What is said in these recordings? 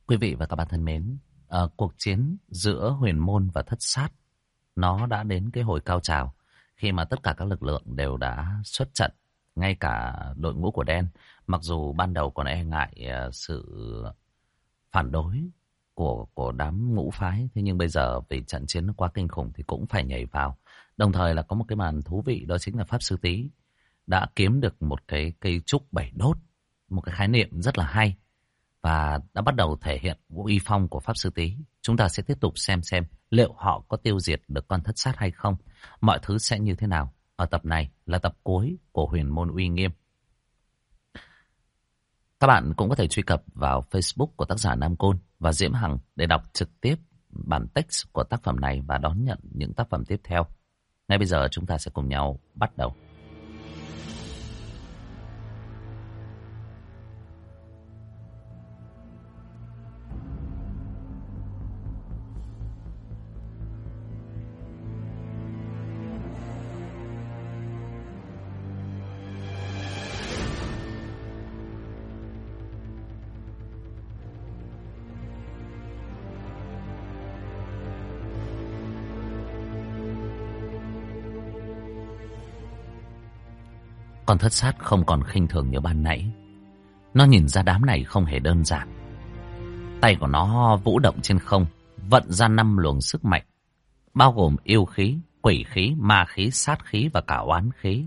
Quý vị và các bạn thân mến, cuộc chiến giữa Huyền Môn và Thất Sát nó đã đến cái hồi cao trào khi mà tất cả các lực lượng đều đã xuất trận, ngay cả đội ngũ của Đen, mặc dù ban đầu còn e ngại sự phản đối của đám ngũ phái, thế nhưng bây giờ vì trận chiến nó quá kinh khủng thì cũng phải nhảy vào. Đồng thời là có một cái màn thú vị, đó chính là Pháp Sư Tý đã kiếm được một cái cây trúc 7 đốt, một cái khái niệm rất là hay và đã bắt đầu thể hiện uy phong của Pháp Sư Tý. Chúng ta sẽ tiếp tục xem liệu họ có tiêu diệt được con Thất Sát hay không. Mọi thứ sẽ như thế nào. Ở tập này là tập cuối của Huyền Môn Uy Nghiêm. Các bạn cũng có thể truy cập vào Facebook của tác giả Nam Côn và Diễm Hằng để đọc trực tiếp bản text của tác phẩm này và đón nhận những tác phẩm tiếp theo. Ngay bây giờ chúng ta sẽ cùng nhau bắt đầu. Con Thất Sát không còn khinh thường như ban nãy. Nó nhìn ra đám này không hề đơn giản. Tay của nó vũ động trên không, vận ra 5 luồng sức mạnh, bao gồm yêu khí, quỷ khí, ma khí, sát khí và cả oán khí.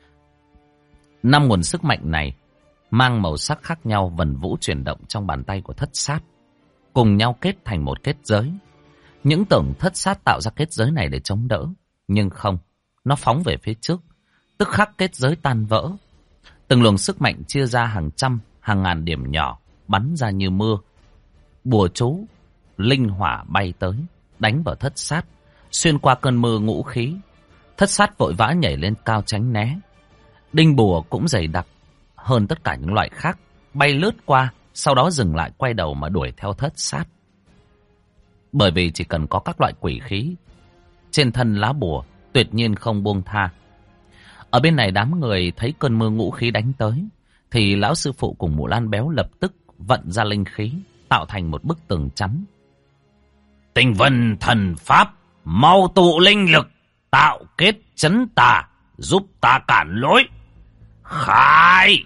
5 nguồn sức mạnh này mang màu sắc khác nhau vần vũ chuyển động trong bàn tay của Thất Sát, cùng nhau kết thành một kết giới. Những tưởng Thất Sát tạo ra kết giới này để chống đỡ, nhưng không, nó phóng về phía trước. Tức khắc kết giới tan vỡ. Từng luồng sức mạnh chia ra hàng trăm, hàng ngàn điểm nhỏ, bắn ra như mưa. Bùa chú, linh hỏa bay tới, đánh vào Thất Sát, xuyên qua cơn mưa ngũ khí. Thất Sát vội vã nhảy lên cao tránh né. Đinh bùa cũng dày đặc hơn tất cả những loại khác, bay lướt qua, sau đó dừng lại quay đầu mà đuổi theo Thất Sát. Bởi vì chỉ cần có các loại quỷ khí trên thân lá bùa, tuyệt nhiên không buông tha. Ở bên này đám người thấy cơn mưa ngũ khí đánh tới, thì lão sư phụ cùng Mụ Lan Béo lập tức vận ra linh khí, tạo thành một bức tường chắn. Tinh vân thần pháp, mau tụ linh lực, tạo kết chấn tà, giúp ta cản lối. Khai!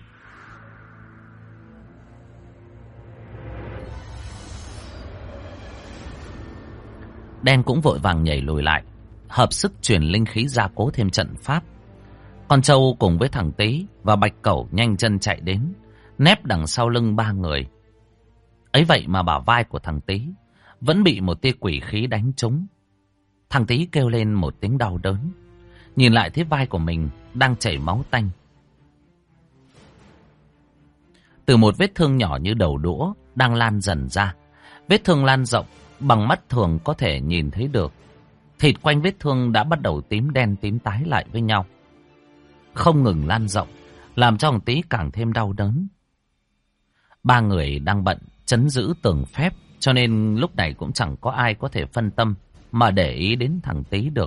Đen cũng vội vàng nhảy lùi lại, hợp sức truyền linh khí gia cố thêm trận pháp. Con trâu cùng với thằng Tý và Bạch Cẩu nhanh chân chạy đến, nép đằng sau lưng 3 người. Ấy vậy mà bả vai của thằng Tý vẫn bị một tia quỷ khí đánh trúng. Thằng Tý kêu lên một tiếng đau đớn, nhìn lại thấy vai của mình đang chảy máu tanh. Từ một vết thương nhỏ như đầu đũa đang lan dần ra, vết thương lan rộng bằng mắt thường có thể nhìn thấy được. Thịt quanh vết thương đã bắt đầu tím đen tím tái lại với nhau, không ngừng lan rộng, làm cho thằng Tý càng thêm đau đớn. 3 người đang bận trấn giữ tường phép, cho nên lúc này cũng chẳng có ai có thể phân tâm mà để ý đến thằng Tý được.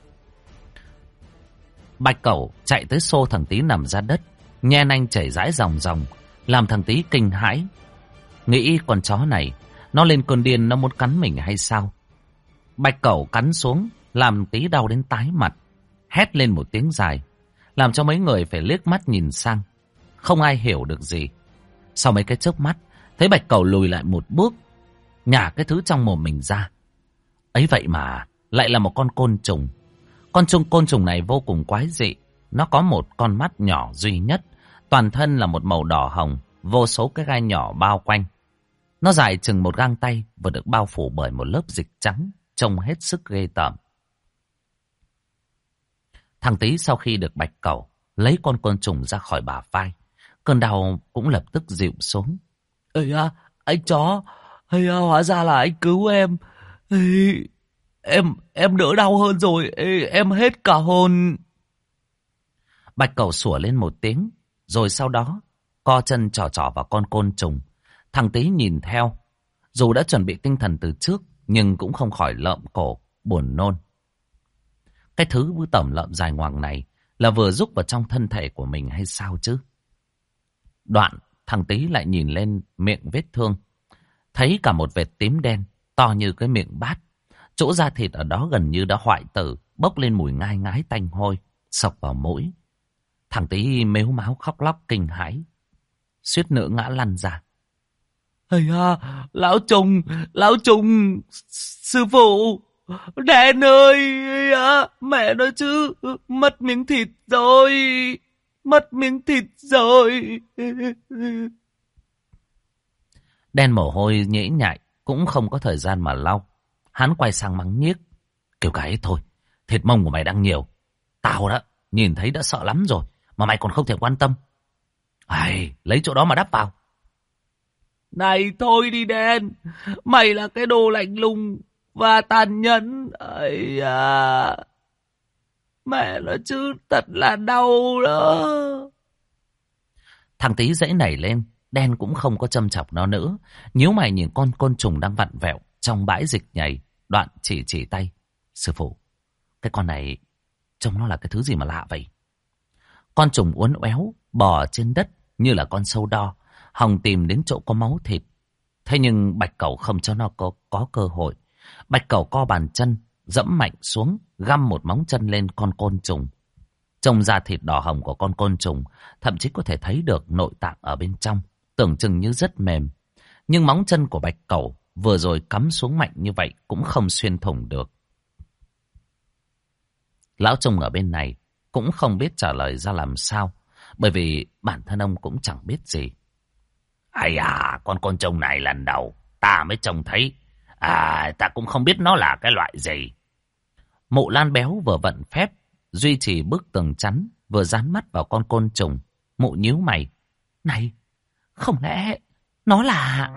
Bạch Cẩu chạy tới xô thằng Tý nằm ra đất, nhe nanh chảy rãi ròng ròng, làm thằng Tý kinh hãi, nghĩ con chó này nó lên cơn điên, nó muốn cắn mình hay sao. Bạch Cẩu cắn xuống, làm Tý đau đến tái mặt, hét lên một tiếng dài, làm cho mấy người phải liếc mắt nhìn sang, không ai hiểu được gì. Sau mấy cái chớp mắt, thấy Bạch Cẩu lùi lại một bước, nhả cái thứ trong mồm mình ra. Ấy vậy mà lại là một con côn trùng. Côn trùng này vô cùng quái dị. Nó có một con mắt nhỏ duy nhất, toàn thân là một màu đỏ hồng, vô số cái gai nhỏ bao quanh. Nó dài chừng một gang tay và được bao phủ bởi một lớp dịch trắng, trông hết sức ghê tởm. Thằng Tý sau khi được Bạch Cẩu lấy con côn trùng ra khỏi bả vai, cơn đau cũng lập tức dịu xuống. Ây à, anh chó, ây à, hóa ra là anh cứu em. Ây, em đỡ đau hơn rồi, ây, em hết cả hồn. Bạch Cẩu sủa lên một tiếng, rồi sau đó co chân trỏ trỏ vào con côn trùng. Thằng Tý nhìn theo, dù đã chuẩn bị tinh thần từ trước, nhưng cũng không khỏi lợm cổ, buồn nôn. Cái thứ tẩm lợm dài ngoằng này là vừa rúc vào trong thân thể của mình hay sao chứ? Đoạn, thằng Tý lại nhìn lên miệng vết thương, thấy cả một vệt tím đen to như cái miệng bát. Chỗ da thịt ở đó gần như đã hoại tử, bốc lên mùi ngai ngái tanh hôi, xộc vào mũi. Thằng Tý mếu máo khóc lóc kinh hãi, suýt nữa ngã lăn ra. Ây à, lão trùng, sư phụ, Đen ơi, mẹ nói chứ, mất miếng thịt rồi. Đen mồ hôi nhễ nhại, cũng không có thời gian mà lau. Hắn quay sang mắng nhiếc, kêu cái ấy thôi, thịt mông của mày đang nhiều. Tao đó, nhìn thấy đã sợ lắm rồi, mà mày còn không thể quan tâm. Ai, lấy chỗ đó mà đắp vào. Này thôi đi Đen, mày là cái đồ lạnh lùng và tàn nhẫn. Ây à, mẹ nói chứ thật là đau đó. Thằng Tý dãy nảy lên, Đen cũng không có châm chọc nó nữa. Nhíu mày nhìn con côn trùng đang vặn vẹo trong bãi dịch nhầy, đoạn chỉ tay. Sư phụ, cái con này trông nó là cái thứ gì mà lạ vậy? Con trùng uốn éo bò trên đất như là con sâu đo, hòng tìm đến chỗ có máu thịt. Thế nhưng Bạch Cẩu không cho nó có cơ hội. Bạch Cẩu co bàn chân, dẫm mạnh xuống, găm một móng chân lên con côn trùng. Trông da thịt đỏ hồng của con côn trùng, thậm chí có thể thấy được nội tạng ở bên trong, tưởng chừng như rất mềm. Nhưng móng chân của Bạch Cẩu vừa rồi cắm xuống mạnh như vậy cũng không xuyên thủng được. Lão Trung ở bên này cũng không biết trả lời ra làm sao, bởi vì bản thân ông cũng chẳng biết gì. Ai à, con côn trùng này lần đầu ta mới trông thấy. Ta cũng không biết nó là cái loại gì. Mụ Lan béo vừa vận phép duy trì bức tường chắn, vừa dán mắt vào con côn trùng. Mụ nhíu mày. Này, không lẽ nó là...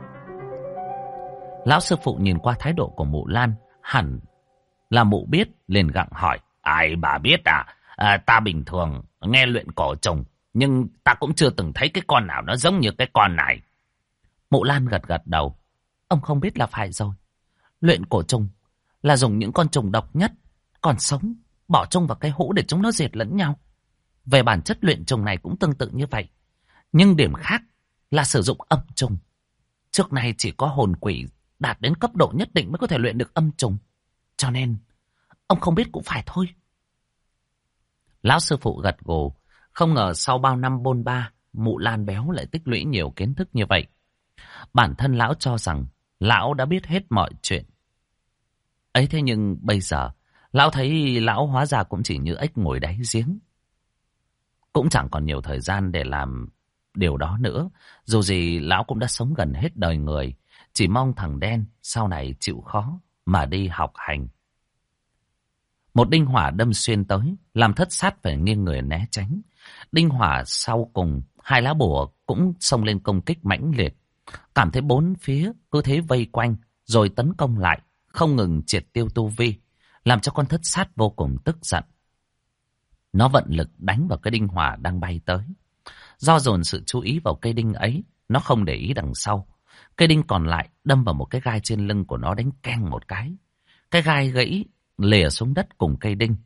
Lão sư phụ nhìn qua thái độ của mụ Lan, hẳn là mụ biết, liền gặng hỏi. Ai bà biết à? Ta bình thường nghe luyện cổ trùng, nhưng ta cũng chưa từng thấy cái con nào nó giống như cái con này. Mụ Lan gật đầu. Ông không biết là phải rồi. Luyện cổ trùng là dùng những con trùng độc nhất còn sống, bỏ chung vào cái hũ để chúng nó diệt lẫn nhau. Về bản chất luyện trùng này cũng tương tự như vậy, nhưng điểm khác là sử dụng âm trùng. Trước nay chỉ có hồn quỷ đạt đến cấp độ nhất định mới có thể luyện được âm trùng. Cho nên ông không biết cũng phải thôi. Lão sư phụ gật gù. Không ngờ sau bao năm bôn ba, mụ Lan béo lại tích lũy nhiều kiến thức như vậy. Bản thân lão cho rằng lão đã biết hết mọi chuyện. Ấy thế nhưng bây giờ, lão thấy lão hóa ra cũng chỉ như ếch ngồi đáy giếng. Cũng chẳng còn nhiều thời gian để làm điều đó nữa. Dù gì lão cũng đã sống gần hết đời người. Chỉ mong thằng Đen sau này chịu khó mà đi học hành. Một đinh hỏa đâm xuyên tới, làm Thất Sát phải nghiêng người né tránh. Đinh hỏa sau cùng, hai lá bùa cũng xông lên công kích mãnh liệt. Cảm thấy bốn phía cứ thế vây quanh, rồi tấn công lại, không ngừng triệt tiêu tu vi, làm cho con Thất Sát vô cùng tức giận. Nó vận lực đánh vào cái đinh hỏa đang bay tới. Do dồn sự chú ý vào cây đinh ấy, nó không để ý đằng sau. Cây đinh còn lại đâm vào một cái gai trên lưng của nó, đánh keng một cái. Cái gai gãy lìa xuống đất cùng cây đinh.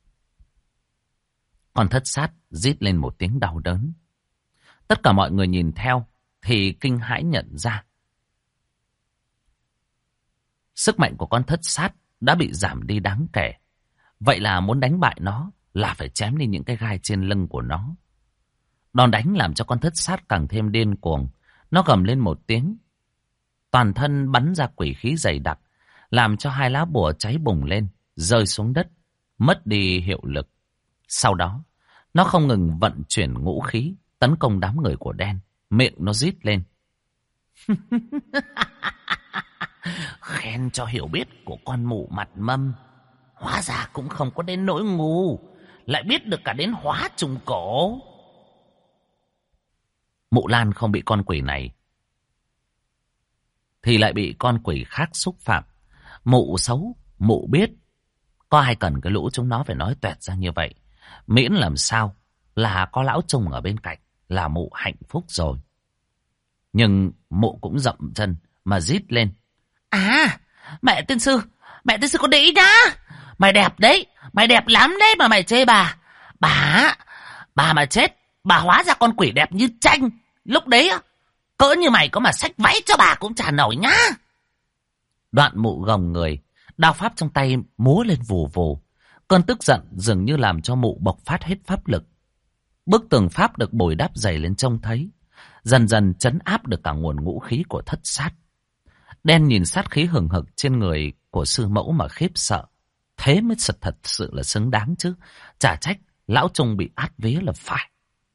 Con Thất Sát rít lên một tiếng đau đớn. Tất cả mọi người nhìn theo thì kinh hãi nhận ra sức mạnh của con Thất Sát đã bị giảm đi đáng kể. Vậy là muốn đánh bại nó là phải chém đi những cái gai trên lưng của nó. Đòn đánh làm cho con Thất Sát càng thêm điên cuồng. Nó gầm lên một tiếng, toàn thân bắn ra quỷ khí dày đặc, làm cho hai lá bùa cháy bùng lên, rơi xuống đất, mất đi hiệu lực. Sau đó, nó không ngừng vận chuyển ngũ khí, tấn công đám người của Đen. Miệng nó rít lên. Khen cho hiểu biết của con mụ mặt mâm. Hóa ra cũng không có đến nỗi ngu, lại biết được cả đến hóa trùng cổ. Mụ Lan không bị con quỷ này thì lại bị con quỷ khác xúc phạm. Mụ xấu, mụ biết. Có ai cần cái lũ chúng nó phải nói toẹt ra như vậy. Miễn làm sao là có lão Trung ở bên cạnh là mụ hạnh phúc rồi. Nhưng mụ cũng dậm chân mà rít lên. À, mẹ tiên sư có để ý nhá. Mày đẹp đấy, mày đẹp lắm đấy mà mày chê bà. Bà mà chết, bà hóa ra con quỷ đẹp như tranh. Lúc đấy Cỡ như mày có mà xách váy cho bà cũng chả nổi nhá. Đoạn mụ gồng người, đao pháp trong tay múa lên vù vù. Cơn tức giận dường như làm cho mụ bộc phát hết pháp lực. Bức tường pháp được bồi đắp dày lên trông thấy, dần dần trấn áp được cả nguồn ngũ khí của thất sát. Đen nhìn sát khí hừng hực trên người của sư mẫu mà khiếp sợ. Thế mới thật sự là xứng đáng chứ. Chả trách lão Trung bị át vía là phải.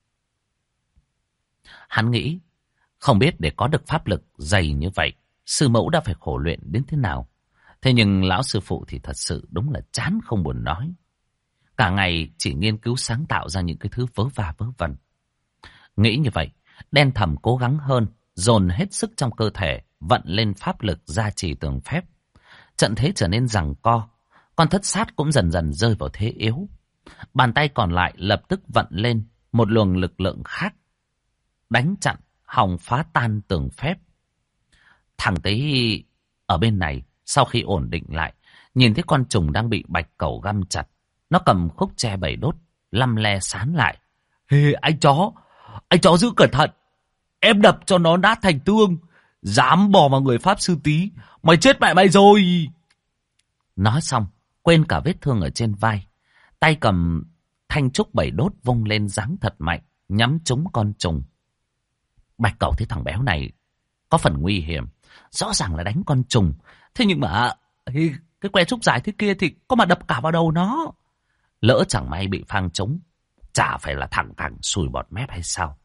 Hắn nghĩ, không biết để có được pháp lực dày như vậy, sư mẫu đã phải khổ luyện đến thế nào. Thế nhưng lão sư phụ thì thật sự đúng là chán không buồn nói. Cả ngày chỉ nghiên cứu sáng tạo ra những cái thứ vớ va vớ vẩn. Nghĩ như vậy, Đen thầm cố gắng hơn, dồn hết sức trong cơ thể, vận lên pháp lực gia trì tường phép. Trận thế trở nên giằng co, con thất sát cũng dần dần rơi vào thế yếu. Bàn tay còn lại lập tức vận lên một luồng lực lượng khác, đánh chặn, hòng phá tan tường phép. Thằng Tý ở bên này, sau khi ổn định lại, nhìn thấy con trùng đang bị bạch cẩu găm chặt. Nó cầm khúc tre bảy đốt, lăm le sán lại. Ê, anh chó giữ cẩn thận. Em đập cho nó nát thành tương. Dám bỏ vào người Pháp Sư Tý, mày chết mẹ mày rồi. Nói xong, quên cả vết thương ở trên vai. Tay cầm thanh trúc bảy đốt vung lên giáng thật mạnh, nhắm trúng con trùng. Bạch cẩu thấy thằng béo này có phần nguy hiểm, rõ ràng là đánh con trùng. Thế nhưng mà cái que trúc dài thế kia thì có mà đập cả vào đầu nó. Lỡ chẳng may bị phang trúng, chả phải là thẳng thẳng sùi bọt mép hay sao?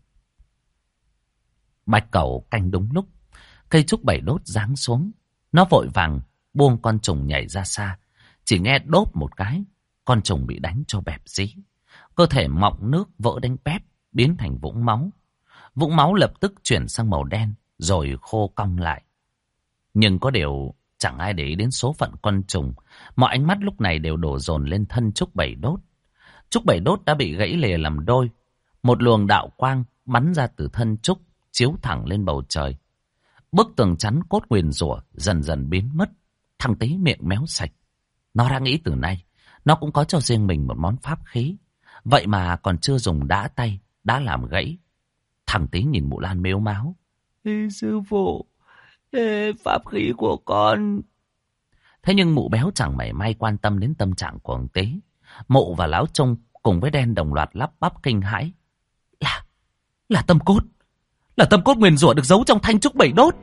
Bạch cẩu canh đúng lúc, cây trúc bảy đốt giáng xuống. Nó vội vàng buông con trùng nhảy ra xa. Chỉ nghe đốp một cái, con trùng bị đánh cho bẹp dí. Cơ thể mọng nước vỡ đánh bép, biến thành vũng máu. Vũng máu lập tức chuyển sang màu đen, rồi khô cong lại. Nhưng có điều chẳng ai để ý đến số phận con trùng. Mọi ánh mắt lúc này đều đổ dồn lên thân trúc bảy đốt. Trúc bảy đốt đã bị gãy lìa làm đôi. Một luồng đạo quang bắn ra từ thân trúc, chiếu thẳng lên bầu trời. Bức tường chắn cốt nguyền rủa dần dần biến mất. Thằng Tý miệng méo sạch. Nó đã nghĩ từ nay nó cũng có cho riêng mình một món pháp khí. Vậy mà còn chưa dùng đã tay, đã làm gãy. Thằng Tý nhìn mụ Lan mếu máo. Ê, sư phụ, pháp khí của con. Thế nhưng mụ béo chẳng mảy may quan tâm đến tâm trạng của ông Tý. Mụ và lão Trung cùng với Đen đồng loạt lắp bắp kinh hãi. Là tâm cốt. Là tâm cốt nguyền rủa được giấu trong thanh trúc bảy đốt.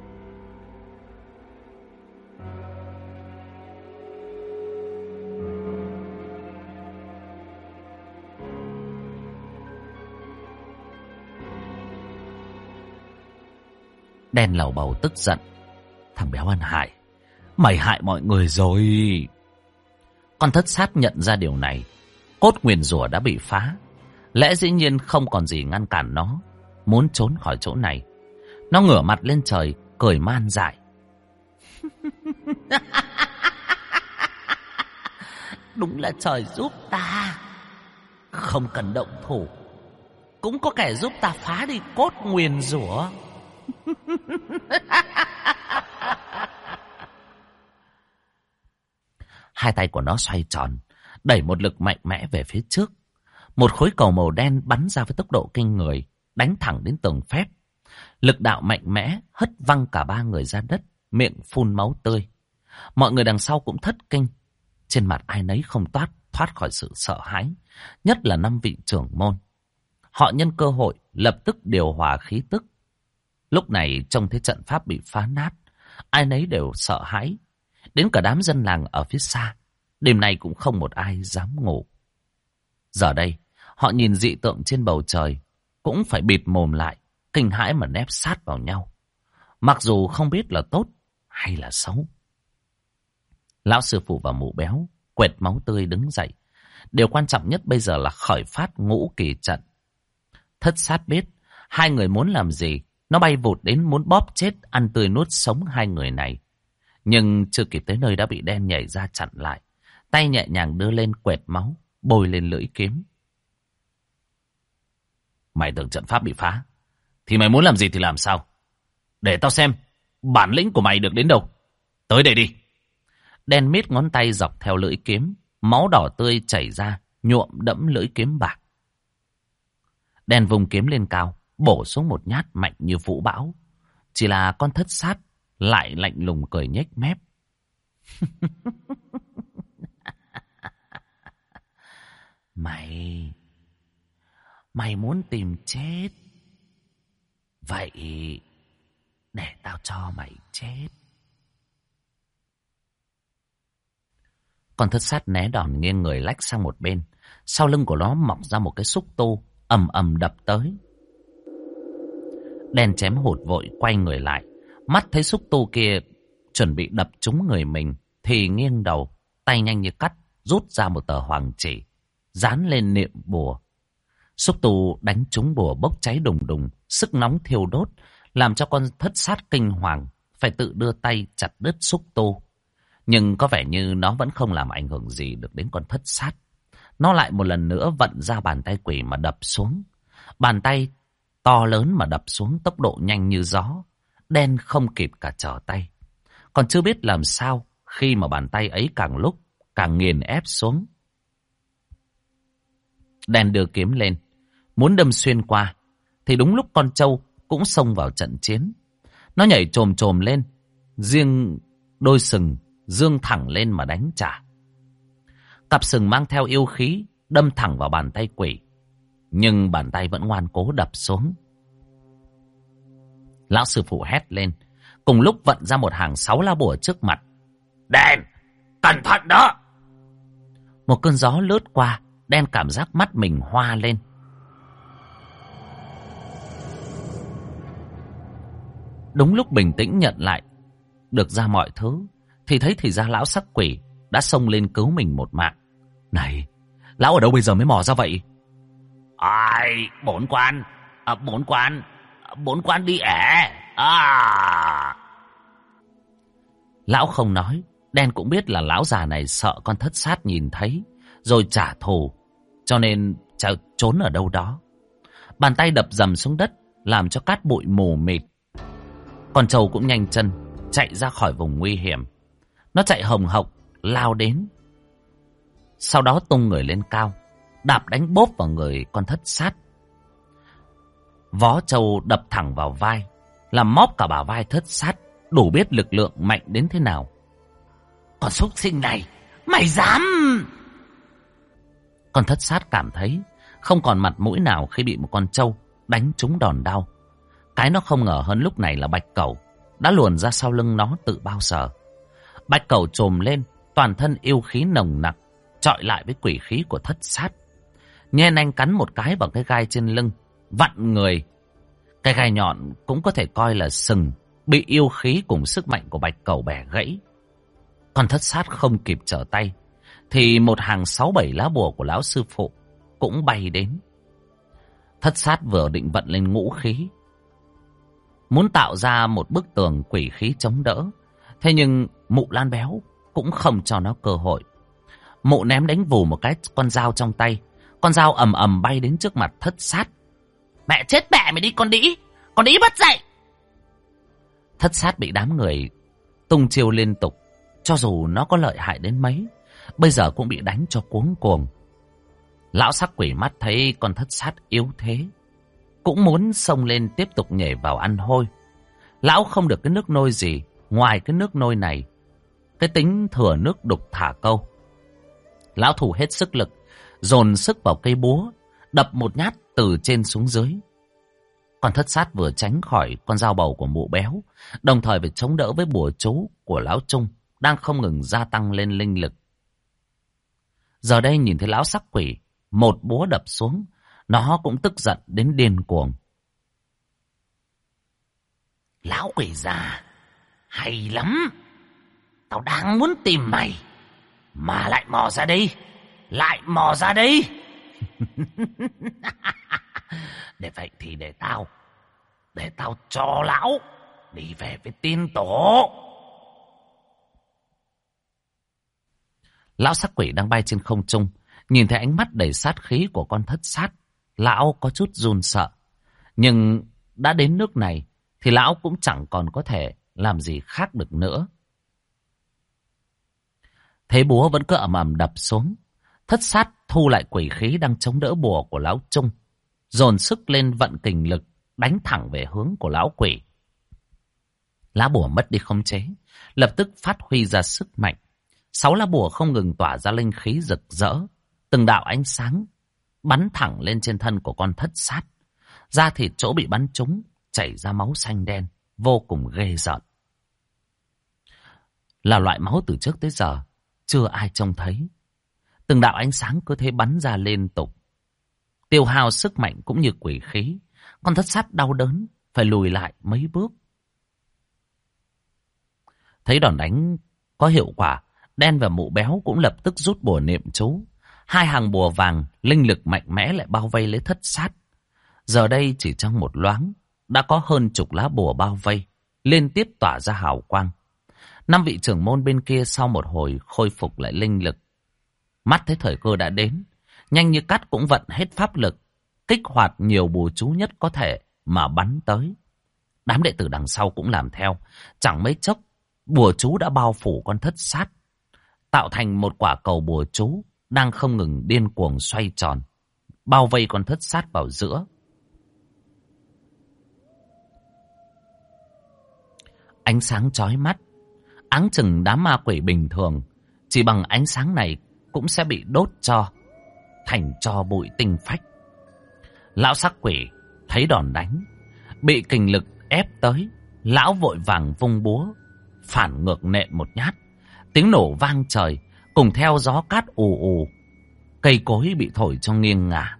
Đen lầu bầu tức giận. Thằng béo ăn hại, mày hại mọi người rồi. Con thất sát nhận ra điều này. Cốt nguyền rủa đã bị phá. Lẽ dĩ nhiên không còn gì ngăn cản nó muốn trốn khỏi chỗ này. Nó ngửa mặt lên trời, cười man dại. Đúng là trời giúp ta. Không cần động thủ, cũng có kẻ giúp ta phá đi cốt nguyền rủa. Hai tay của nó xoay tròn, đẩy một lực mạnh mẽ về phía trước. Một khối cầu màu đen bắn ra với tốc độ kinh người, đánh thẳng đến tường phép. Lực đạo mạnh mẽ hất văng cả ba người ra đất, miệng phun máu tươi. Mọi người đằng sau cũng thất kinh. Trên mặt ai nấy không thoát khỏi sự sợ hãi, nhất là 5 vị trưởng môn. Họ nhân cơ hội lập tức điều hòa khí tức. Lúc này trông thấy trận pháp bị phá nát, ai nấy đều sợ hãi. Đến cả đám dân làng ở phía xa, đêm nay cũng không một ai dám ngủ. Giờ đây, họ nhìn dị tượng trên bầu trời, cũng phải bịt mồm lại, kinh hãi mà nép sát vào nhau. Mặc dù không biết là tốt hay là xấu. Lão sư phụ và mụ béo quệt máu tươi đứng dậy. Điều quan trọng nhất bây giờ là khởi phát ngũ kỳ trận. Thất sát biết hai người muốn làm gì, nó bay vụt đến muốn bóp chết ăn tươi nuốt sống hai người này. Nhưng chưa kịp tới nơi đã bị Đen nhảy ra chặn lại. Tay nhẹ nhàng đưa lên quệt máu, bôi lên lưỡi kiếm. Mày tưởng trận pháp bị phá thì mày muốn làm gì thì làm sao. Để tao xem bản lĩnh của mày được đến đâu. Tới đây đi. Đen miết ngón tay dọc theo lưỡi kiếm, máu đỏ tươi chảy ra, nhuộm đẫm lưỡi kiếm bạc. Đen vùng kiếm lên cao, bổ xuống một nhát mạnh như vũ bão. Chỉ là con thất sát lại lạnh lùng cười nhếch mép. Mày muốn tìm chết. Vậy để tao cho mày chết. Con thất sát né đòn nghiêng người lách sang một bên. Sau lưng của nó mọc ra một cái xúc tu ầm ầm đập tới. Đen chém hụt vội quay người lại. Mắt thấy xúc tu kia chuẩn bị đập trúng người mình thì nghiêng đầu, tay nhanh như cắt rút ra một tờ hoàng chỉ, dán lên niệm bùa. Xúc tu đánh trúng bùa bốc cháy đùng đùng, sức nóng thiêu đốt, làm cho con thất sát kinh hoàng, phải tự đưa tay chặt đứt xúc tu. Nhưng có vẻ như nó vẫn không làm ảnh hưởng gì được đến con thất sát. Nó lại một lần nữa vận ra bàn tay quỷ mà đập xuống. Bàn tay to lớn mà đập xuống tốc độ nhanh như gió. Đen không kịp cả trở tay. Còn chưa biết làm sao khi mà bàn tay ấy càng lúc càng nghiền ép xuống. Đen đưa kiếm lên, muốn đâm xuyên qua, thì đúng lúc con trâu cũng xông vào trận chiến. Nó nhảy chồm chồm lên, riêng đôi sừng dương thẳng lên mà đánh trả. Cặp sừng mang theo yêu khí đâm thẳng vào bàn tay quỷ, nhưng bàn tay vẫn ngoan cố đập xuống. Lão sư phụ hét lên, cùng lúc vận ra một hàng 6 lá bùa trước mặt. Đen, cẩn thận đó! Một cơn gió lướt qua, Đen cảm giác mắt mình hoa lên. Đúng lúc bình tĩnh nhận lại được ra mọi thứ, thì thấy thì ra lão sắc quỷ đã xông lên cứu mình một mạng. Này, lão ở đâu bây giờ mới mò ra vậy? Ai, bốn quan đi ẻ. Lão không nói. Đen cũng biết là lão già này sợ con thất sát nhìn thấy rồi trả thù, cho nên trốn ở đâu đó. Bàn tay đập dầm xuống đất, làm cho cát bụi mù mịt. Con trâu cũng nhanh chân chạy ra khỏi vùng nguy hiểm. Nó chạy hồng hộc lao đến, sau đó tung người lên cao, đạp đánh bốp vào người con thất sát. Vó trâu đập thẳng vào vai, làm móp cả bả vai thất sát, đủ biết lực lượng mạnh đến thế nào. Con súc sinh này, mày dám! Con thất sát cảm thấy không còn mặt mũi nào khi bị một con trâu đánh trúng đòn đau. Cái nó không ngờ hơn lúc này là Bạch Cẩu đã luồn ra sau lưng nó tự bao giờ. Bạch Cẩu trồm lên, toàn thân yêu khí nồng nặc, chọi lại với quỷ khí của thất sát. Nhen anh cắn một cái vào cái gai trên lưng, vặn người. Cái gai nhọn cũng có thể coi là sừng, bị yêu khí cùng sức mạnh của Bạch Cẩu bẻ gãy. Còn thất sát không kịp trở tay, thì một hàng 6-7 lá bùa của lão sư phụ cũng bay đến. Thất sát vừa định vận lên ngũ khí, muốn tạo ra một bức tường quỷ khí chống đỡ. Thế nhưng Mụ Lan Béo cũng không cho nó cơ hội. Mụ ném đánh vù một cái con dao trong tay. Con dao ầm ầm bay đến trước mặt thất sát. Mẹ chết mẹ mày đi con đĩ! Con đĩ mất dậy! Thất sát bị đám người tung chiêu liên tục. Cho dù nó có lợi hại đến mấy, bây giờ cũng bị đánh cho cuống cuồng. Lão sắc quỷ mắt thấy con thất sát yếu thế, cũng muốn xông lên tiếp tục nhảy vào ăn hôi. Lão không được cái nước nôi gì ngoài cái nước nôi này, cái tính thừa nước đục thả câu. Lão thủ hết sức lực, dồn sức vào cây búa, đập một nhát từ trên xuống dưới. Con thất sát vừa tránh khỏi con dao bầu của Mụ Béo, đồng thời phải chống đỡ với bùa chú của lão Trung đang không ngừng gia tăng lên linh lực. Giờ đây nhìn thấy lão sắc quỷ một búa đập xuống, nó cũng tức giận đến điên cuồng. Lão quỷ già, hay lắm! Tao đang muốn tìm mày, mà lại mò ra đây! Để vậy thì để tao cho lão đi về với tiên tổ. Lão sắc quỷ đang bay trên không trung, nhìn thấy ánh mắt đầy sát khí của con thất sát, lão có chút run sợ. Nhưng đã đến nước này thì lão cũng chẳng còn có thể làm gì khác được nữa. Thế búa vẫn cứ ầm ầm đập xuống. Thất sát thu lại quỷ khí đang chống đỡ bùa của lão Trung, dồn sức lên vận kình lực, đánh thẳng về hướng của lão quỷ. Lá bùa mất đi khống chế, lập tức phát huy ra sức mạnh. 6 lá bùa không ngừng tỏa ra linh khí rực rỡ, từng đạo ánh sáng bắn thẳng lên trên thân của con thất sát. Da thịt chỗ bị bắn trúng chảy ra máu xanh đen, vô cùng ghê rợn. Là loại máu từ trước tới giờ chưa ai trông thấy. Từng đạo ánh sáng cứ thế bắn ra liên tục, tiêu hao sức mạnh cũng như quỷ khí. Con thất sát đau đớn phải lùi lại mấy bước. Thấy đòn đánh có hiệu quả, Đen và Mụ Béo cũng lập tức rút bùa niệm chú. 2 hàng bùa vàng linh lực mạnh mẽ lại bao vây lấy thất sát. Giờ đây chỉ trong một loáng đã có hơn chục lá bùa bao vây, liên tiếp tỏa ra hào quang. 5 vị trưởng môn bên kia sau một hồi khôi phục lại linh lực. Mắt thấy thời cơ đã đến, nhanh như cắt cũng vận hết pháp lực, kích hoạt nhiều bùa chú nhất có thể mà bắn tới. Đám đệ tử đằng sau cũng làm theo. Chẳng mấy chốc, bùa chú đã bao phủ con thất sát, tạo thành một quả cầu bùa chú đang không ngừng điên cuồng xoay tròn, bao vây con thất sát vào giữa. Ánh sáng chói mắt, áng chừng đám ma quỷ bình thường, chỉ bằng ánh sáng này cũng sẽ bị đốt cho thành tro bụi tinh phách. Lão sắc quỷ thấy đòn đánh, bị kình lực ép tới, lão vội vàng vung búa, phản ngược nện một nhát. Tiếng nổ vang trời, cùng theo gió cát ù ù, cây cối bị thổi cho nghiêng ngả.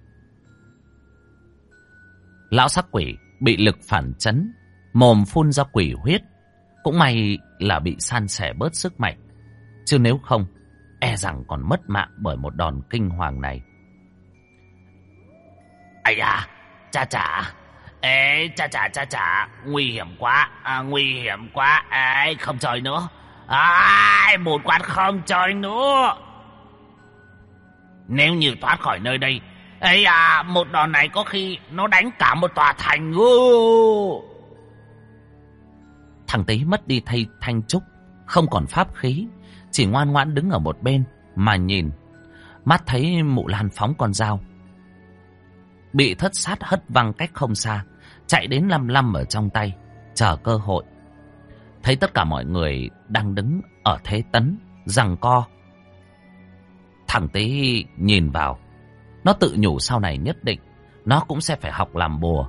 Lão sắc quỷ bị lực phản chấn, mồm phun ra quỷ huyết. Cũng may là bị san sẻ bớt sức mạnh, chứ nếu không e rằng còn mất mạng bởi một đòn kinh hoàng này. Ây da, chà, nguy hiểm quá, không chơi nữa, một quán không chơi nữa. Nếu như thoát khỏi nơi đây, một đòn này có khi nó đánh cả một tòa thành ngô. Thằng Tý mất đi thay thanh trúc, không còn pháp khí, chỉ ngoan ngoãn đứng ở một bên mà nhìn. Mắt thấy Mụ Lan phóng con dao, bị thất sát hất văng cách không xa, chạy đến lăm ở trong tay, chờ cơ hội. Thấy tất cả mọi người đang đứng ở thế tấn, giằng co, thằng Tý nhìn vào, nó tự nhủ sau này nhất định nó cũng sẽ phải học làm bùa.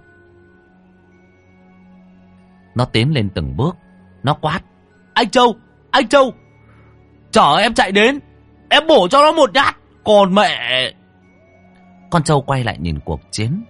Nó tiến lên từng bước, nó quát: Anh Châu, chờ em chạy đến, em bổ cho nó một nhát, còn mẹ. Con trâu quay lại nhìn cuộc chiến.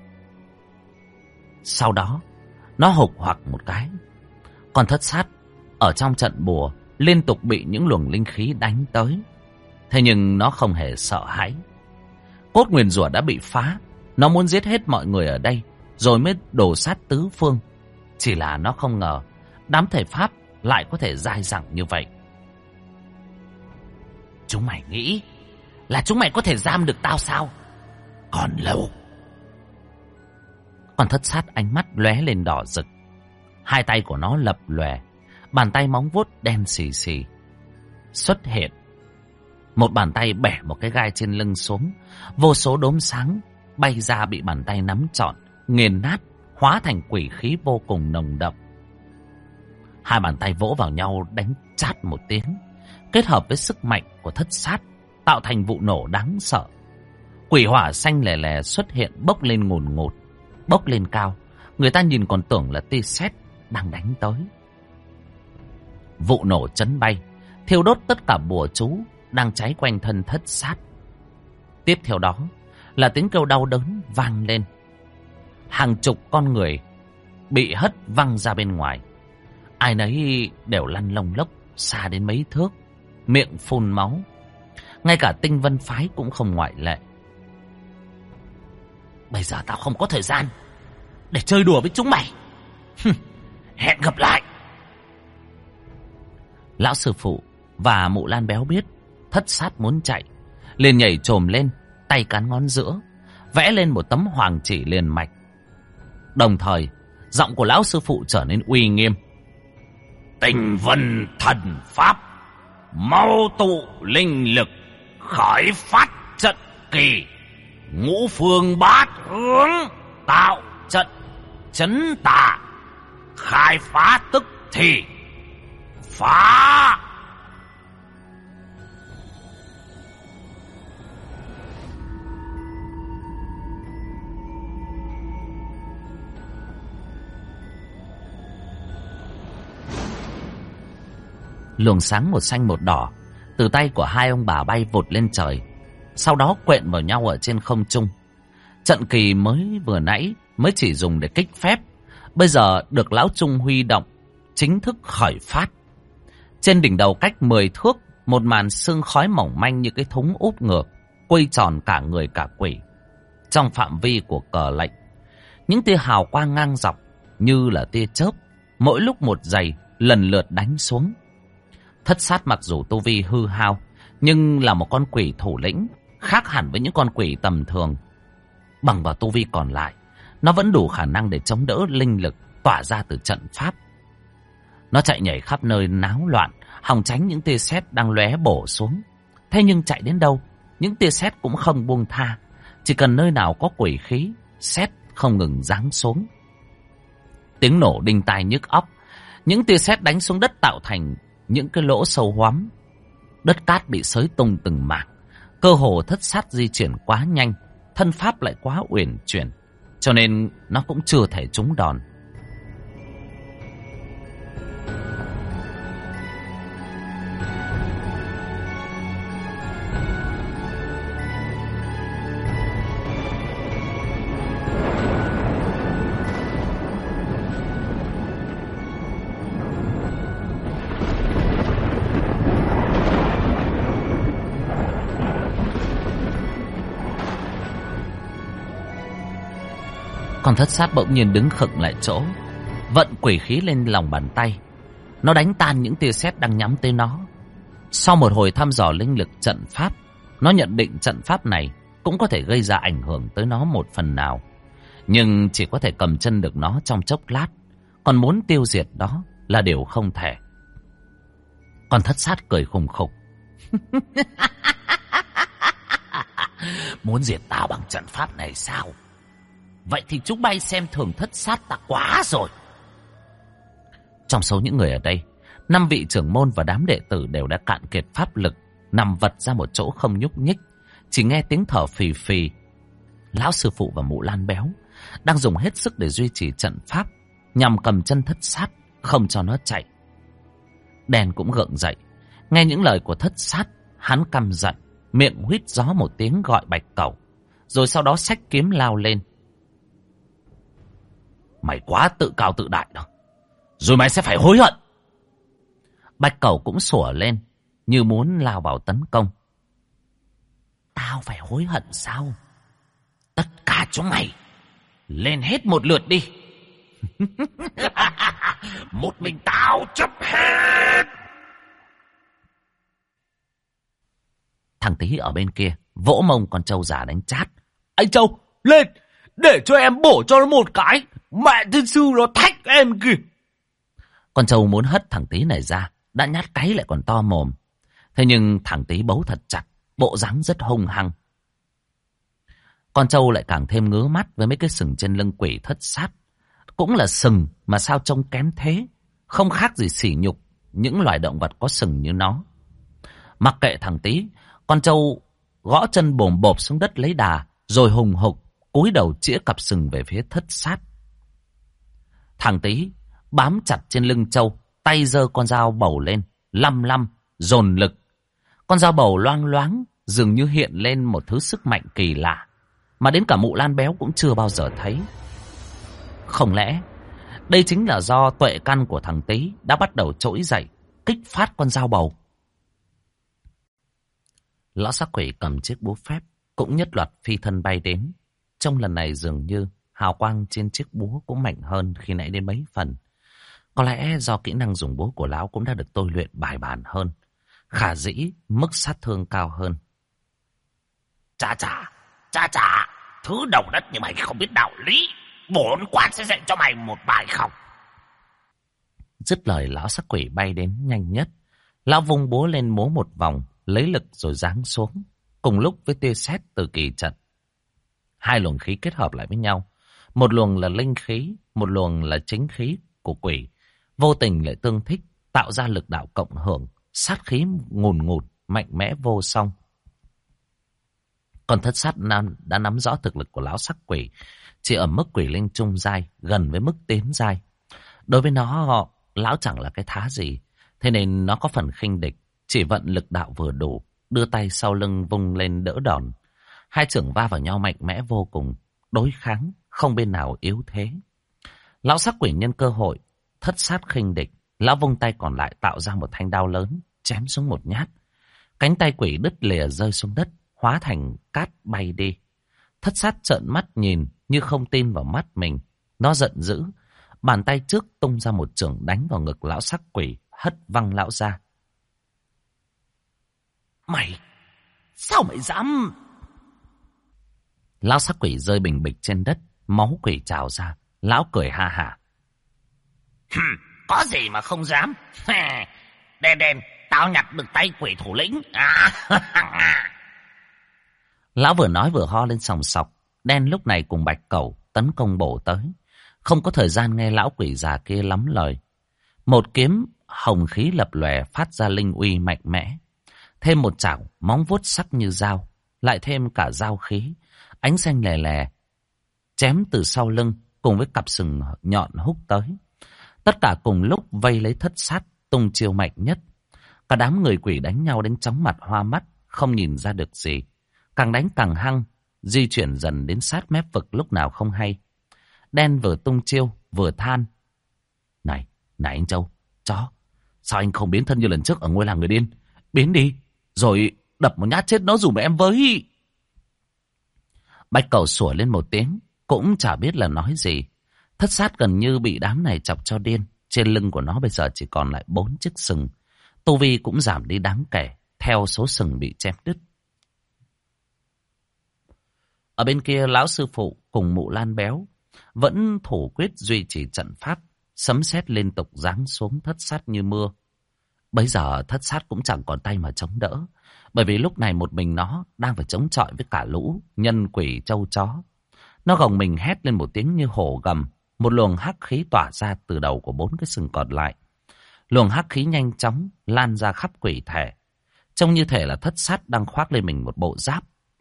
Sau đó nó hục hoặc một cái. Con thất sát ở trong trận bùa liên tục bị những luồng linh khí đánh tới. Thế nhưng nó không hề sợ hãi. Cốt nguyền rủa đã bị phá, nó muốn giết hết mọi người ở đây rồi mới đổ sát tứ phương. Chỉ là nó không ngờ đám thể pháp lại có thể dai dẳng như vậy. Chúng mày nghĩ là chúng mày có thể giam được tao sao? Còn lâu. Con thất sát ánh mắt lóe lên đỏ rực. 2 tay của nó lập lòe, bàn tay móng vuốt đen xì xì xuất hiện. Một bàn tay bẻ một cái gai trên lưng xuống, vô số đốm sáng bay ra bị bàn tay nắm trọn, nghiền nát, hóa thành quỷ khí vô cùng nồng đậm. 2 bàn tay vỗ vào nhau đánh chát một tiếng, kết hợp với sức mạnh của thất sát, tạo thành vụ nổ đáng sợ. Quỷ hỏa xanh lè lè xuất hiện, bốc lên ngùn ngụt, bốc lên cao. Người ta nhìn còn tưởng là tia sét đang đánh tới. Vụ nổ chấn bay, thiêu đốt tất cả bùa chú đang cháy quanh thân thất sát. Tiếp theo đó là tiếng kêu đau đớn vang lên. Hàng chục con người bị hất văng ra bên ngoài. Ai nấy đều lăn lông lốc xa đến mấy thước, miệng phun máu. Ngay cả Tinh Vân phái cũng không ngoại lệ. Bây giờ tao không có thời gian để chơi đùa với chúng mày. Hẹn gặp lại. Lão sư phụ và Mụ Lan béo biết thất sát muốn chạy, liền nhảy chồm lên, tay cắn ngón giữa, vẽ lên một tấm hoàng chỉ liền mạch. Đồng thời giọng của lão sư phụ trở nên uy nghiêm: Tinh Vân thần pháp, mau tụ linh lực, khởi phát trận kỳ, ngũ phương bát hướng tạo trận trấn tà, khai phá tức thì phá. Luồng sáng một xanh một đỏ từ tay của hai ông bà bay vụt lên trời, sau đó quện vào nhau ở trên không trung. Trận kỳ mới vừa nãy mới chỉ dùng để kích phép, bây giờ được lão Trung huy động, chính thức khởi phát. Trên đỉnh đầu cách 10 thước, một màn sương khói mỏng manh như cái thúng úp ngược, quây tròn cả người cả quỷ. Trong phạm vi của cờ lệnh, những tia hào quang ngang dọc như là tia chớp, mỗi lúc một giây lần lượt đánh xuống. Thất sát mặc dù tu vi hư hao, nhưng là một con quỷ thủ lĩnh, khác hẳn với những con quỷ tầm thường. Bằng vào tu vi còn lại, nó vẫn đủ khả năng để chống đỡ linh lực tỏa ra từ trận pháp. Nó chạy nhảy khắp nơi náo loạn, hòng tránh những tia sét đang lóe bổ xuống. Thế nhưng chạy đến đâu, những tia sét cũng không buông tha. Chỉ cần nơi nào có quỷ khí, sét không ngừng giáng xuống. Tiếng nổ đinh tai nhức óc, những tia sét đánh xuống đất tạo thành những cái lỗ sâu hoắm. Đất cát bị xới tung từng mảng. Cơ hồ thất sát di chuyển quá nhanh, thân pháp lại quá uyển chuyển, cho nên nó cũng chưa thể trúng đòn. Con thất sát bỗng nhiên đứng khựng lại chỗ, vận quỷ khí lên lòng bàn tay. Nó đánh tan những tia sét đang nhắm tới nó. Sau một hồi thăm dò linh lực trận pháp, nó nhận định trận pháp này cũng có thể gây ra ảnh hưởng tới nó một phần nào, nhưng chỉ có thể cầm chân được nó trong chốc lát, còn muốn tiêu diệt đó là điều không thể. Con thất sát cười khùng khục. Muốn diệt tao bằng trận pháp này sao? Vậy thì chúng bay xem thường thất sát ta quá rồi. Trong số những người ở đây, 5 vị trưởng môn và đám đệ tử đều đã cạn kiệt pháp lực, nằm vật ra một chỗ không nhúc nhích, chỉ nghe tiếng thở phì phì. Lão sư phụ và mụ Lan béo đang dùng hết sức để duy trì trận pháp, nhằm cầm chân thất sát, không cho nó chạy. Đèn cũng gượng dậy, nghe những lời của thất sát, hắn căm giận, miệng huýt gió một tiếng gọi Bạch Cẩu, rồi sau đó xách kiếm lao lên. Mày quá tự cao tự đại đó, rồi mày sẽ phải hối hận. Bạch Cẩu cũng sủa lên, như muốn lao vào tấn công. Tao phải hối hận sao? Tất cả chúng mày lên hết một lượt đi. Một mình tao chấp hết. Thằng Tý ở bên kia vỗ mông con trâu già đánh chát. Anh Châu, lên, để cho em bổ cho nó một cái. Mẹ thiên sư nó thách em kìa. Con trâu muốn hất thằng Tý này ra, đã nhát cái lại còn to mồm. Thế nhưng thằng Tý bấu thật chặt, bộ dáng rất hung hăng. Con trâu lại càng thêm ngứa mắt với mấy cái sừng trên lưng quỷ thất sát. Cũng là sừng mà sao trông kém thế, không khác gì sỉ nhục những loài động vật có sừng như nó. Mặc kệ thằng Tý, con trâu gõ chân bồm bộp xuống đất lấy đà, rồi hùng hục cúi đầu chĩa cặp sừng về phía thất sát. Thằng Tý bám chặt trên lưng trâu, tay giơ con dao bầu lên, lăm lăm dồn lực. Con dao bầu loang loáng, dường như hiện lên một thứ sức mạnh kỳ lạ mà đến cả mụ Lan béo cũng chưa bao giờ thấy. Không lẽ đây chính là do tuệ căn của thằng Tý đã bắt đầu trỗi dậy, kích phát con dao bầu? Lão sắc quỷ cầm chiếc búa phép cũng nhất loạt phi thân bay đến. Trong lần này dường như hào quang trên chiếc búa cũng mạnh hơn khi nãy đến mấy phần. Có lẽ do kỹ năng dùng búa của lão cũng đã được tôi luyện bài bản hơn, khả dĩ mức sát thương cao hơn. Chà, thứ đầu đất như mày không biết đạo lý, bổn quan sẽ dạy cho mày một bài học. Dứt lời, lão sắc quỷ bay đến nhanh nhất. Lão vung búa lên múa một vòng, lấy lực rồi giáng xuống, cùng lúc với tia sét từ kỳ trận. Hai luồng khí kết hợp lại với nhau, Một luồng là linh khí, một luồng là chính khí của quỷ. Vô tình lại tương thích, tạo ra lực đạo cộng hưởng, sát khí ngùn ngụt, mạnh mẽ vô song. Còn thất sát đã nắm rõ thực lực của lão sắc quỷ, chỉ ở mức quỷ linh trung giai, gần với mức tiến giai. Đối với nó, lão chẳng là cái thá gì, thế nên nó có phần khinh địch, chỉ vận lực đạo vừa đủ, đưa tay sau lưng vung lên đỡ đòn. Hai chưởng va vào nhau mạnh mẽ vô cùng, đối kháng, không bên nào yếu thế. Lão sắc quỷ nhân cơ hội, thất sát khinh địch, lão vung tay còn lại tạo ra một thanh đao lớn, chém xuống một nhát. Cánh tay quỷ đứt lìa rơi xuống đất, hóa thành cát bay đi. Thất sát trợn mắt nhìn như không tin vào mắt mình. Nó giận dữ, bàn tay trước tung ra một chưởng đánh vào ngực lão sắc quỷ, hất văng lão ra. Mày, sao mày dám? Lão sắc quỷ rơi bình bịch trên đất, máu quỷ trào ra. Lão cười ha hả. Có gì mà không dám? Đen, tao nhặt được tay quỷ thủ lĩnh. Lão vừa nói vừa ho lên sòng sọc. Đen lúc này cùng Bạch Cẩu tấn công bổ tới. Không có thời gian nghe lão quỷ già kia lắm lời. Một kiếm hồng khí lập lòe phát ra linh uy mạnh mẽ. Thêm một chảo móng vuốt sắc như dao. Lại thêm cả dao khí. Ánh xanh lè lè. Chém từ sau lưng cùng với cặp sừng nhọn húc tới. Tất cả cùng lúc vây lấy thất sát tung chiêu mạnh nhất. Cả đám người quỷ đánh nhau đến chóng mặt hoa mắt. Không nhìn ra được gì. Càng đánh càng hăng. Di chuyển dần đến sát mép vực lúc nào không hay. Đen vừa tung chiêu vừa than. Này anh Châu, chó, sao anh không biến thân như lần trước ở ngôi làng người điên? Biến đi, rồi đập một nhát chết nó dùm em với. Bạch Cẩu sủa lên một tiếng, cũng chả biết là nói gì. Thất sát gần như bị đám này chọc cho điên. Trên lưng của nó bây giờ chỉ còn lại 4 chiếc sừng. Tu vi cũng giảm đi đáng kể, theo số sừng bị chém đứt. Ở bên kia lão sư phụ cùng mụ Lan béo vẫn thủ quyết duy trì trận pháp, sấm sét liên tục giáng xuống thất sát như mưa. Bấy giờ thất sát cũng chẳng còn tay mà chống đỡ, bởi vì lúc này một mình nó đang phải chống chọi với cả lũ nhân quỷ trâu chó. Nó gồng mình hét lên một tiếng như hổ gầm, một luồng hắc khí tỏa ra từ đầu của 4 cái sừng còn lại. Luồng hắc khí nhanh chóng lan ra khắp quỷ thể, trông như thể là thất sát đang khoác lên mình một bộ giáp.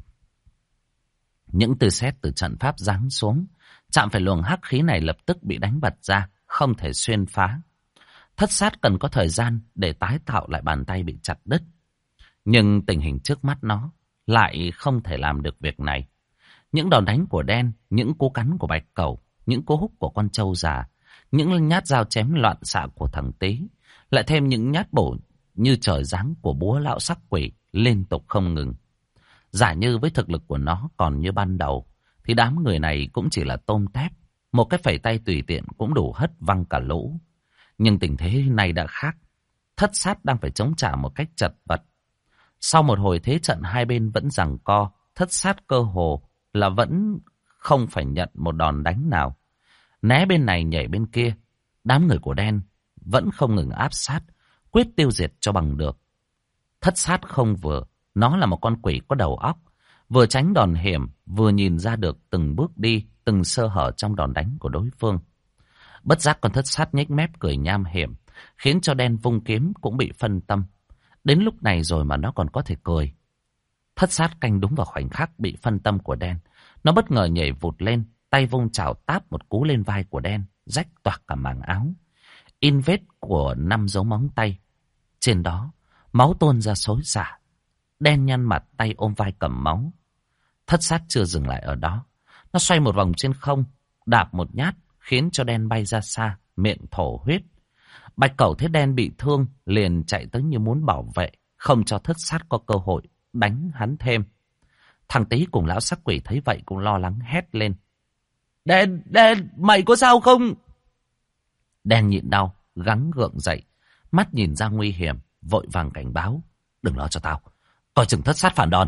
Những tia sét từ trận pháp giáng xuống, chạm phải luồng hắc khí này lập tức bị đánh bật ra, không thể xuyên phá. Thất sát cần có thời gian để tái tạo lại bàn tay bị chặt đứt. Nhưng tình hình trước mắt nó lại không thể làm được việc này. Những đòn đánh của Đen, những cú cắn của Bạch Cẩu, những cú húc của con trâu già, những nhát dao chém loạn xạ của thằng Tý, lại thêm những nhát bổ như trời giáng của búa lão sắc quỷ liên tục không ngừng. Giả như với thực lực của nó còn như ban đầu, thì đám người này cũng chỉ là tôm tép. Một cái phẩy tay tùy tiện cũng đủ hất văng cả lũ. Nhưng tình thế này đã khác. Thất sát đang phải chống trả một cách chật vật. Sau một hồi thế trận hai bên vẫn giằng co, thất sát cơ hồ là vẫn không phải nhận một đòn đánh nào. Né bên này nhảy bên kia, đám người của Đen vẫn không ngừng áp sát, quyết tiêu diệt cho bằng được. Thất sát không vừa, nó là một con quỷ có đầu óc, vừa tránh đòn hiểm, vừa nhìn ra được từng bước đi, từng sơ hở trong đòn đánh của đối phương. Bất giác con thất sát nhếch mép cười nham hiểm, khiến cho Đen vung kiếm cũng bị phân tâm. Đến lúc này rồi mà nó còn có thể cười. Thất sát canh đúng vào khoảnh khắc bị phân tâm của Đen. Nó bất ngờ nhảy vụt lên, tay vung chảo táp một cú lên vai của Đen, rách toạc cả màng áo. In vết của 5 dấu móng tay. Trên đó, máu tuôn ra xối xả. Đen nhăn mặt, tay ôm vai cầm máu. Thất sát chưa dừng lại ở đó. Nó xoay một vòng trên không, đạp một nhát, khiến cho Đen bay ra xa, miệng thổ huyết. Bạch Cẩu thấy Đen bị thương, liền chạy tới như muốn bảo vệ, không cho thất sát có cơ hội đánh hắn thêm. Thằng Tý cùng lão sắc quỷ thấy vậy cũng lo lắng hét lên. Đen, mày có sao không? Đen nhịn đau, gắng gượng dậy, mắt nhìn ra nguy hiểm, vội vàng cảnh báo. Đừng lo cho tao, coi chừng thất sát phản đòn.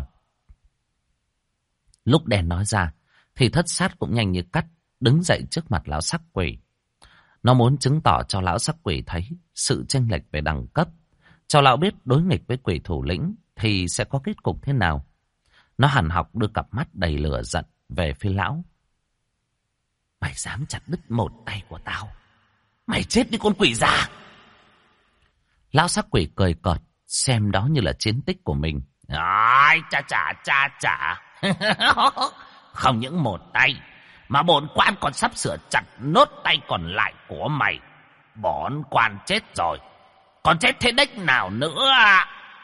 Lúc Đen nói ra, thì thất sát cũng nhanh như cắt, đứng dậy trước mặt lão sắc quỷ. Nó muốn chứng tỏ cho lão sắc quỷ thấy sự chênh lệch về đẳng cấp, cho lão biết đối nghịch với quỷ thủ lĩnh thì sẽ có kết cục thế nào. Nó hằn học đưa cặp mắt đầy lửa giận về phía lão. Mày dám chặt đứt một tay của tao, mày chết đi con quỷ già. Lão sắc quỷ cười cợt, xem đó như là chiến tích của mình. Ai, cha. Không những một tay, mà bổn quan còn sắp sửa chặt nốt tay còn lại của mày. Bổn quan chết rồi, còn chết thế đếch nào nữa à?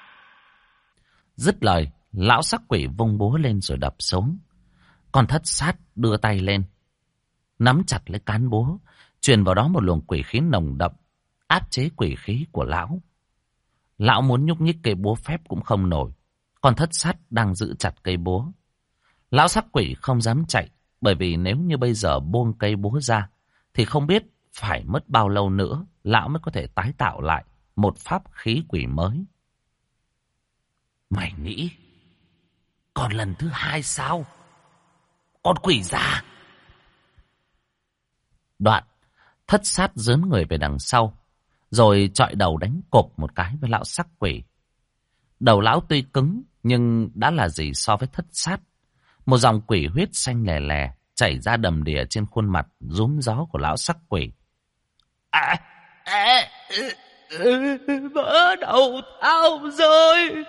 Dứt lời, lão sắc quỷ vung búa lên rồi đập xuống. Con thất sát đưa tay lên, nắm chặt lấy cán búa, truyền vào đó một luồng quỷ khí nồng đậm, áp chế quỷ khí của lão. Lão muốn nhúc nhích cây búa phép cũng không nổi. Con thất sát đang giữ chặt cây búa. Lão sắc quỷ không dám chạy, bởi vì nếu như bây giờ buông cây búa ra, thì không biết phải mất bao lâu nữa lão mới có thể tái tạo lại một pháp khí quỷ mới. Mày nghĩ còn lần thứ hai sao, con quỷ già? Đoạn, thất sát dướn người về đằng sau, rồi chọi đầu đánh cộp một cái với lão sắc quỷ. Đầu lão tuy cứng, nhưng đã là gì so với thất sát. Một dòng quỷ huyết xanh lè lè chảy ra đầm đìa trên khuôn mặt rúm gió của lão sắc quỷ. Vỡ đầu tao rồi.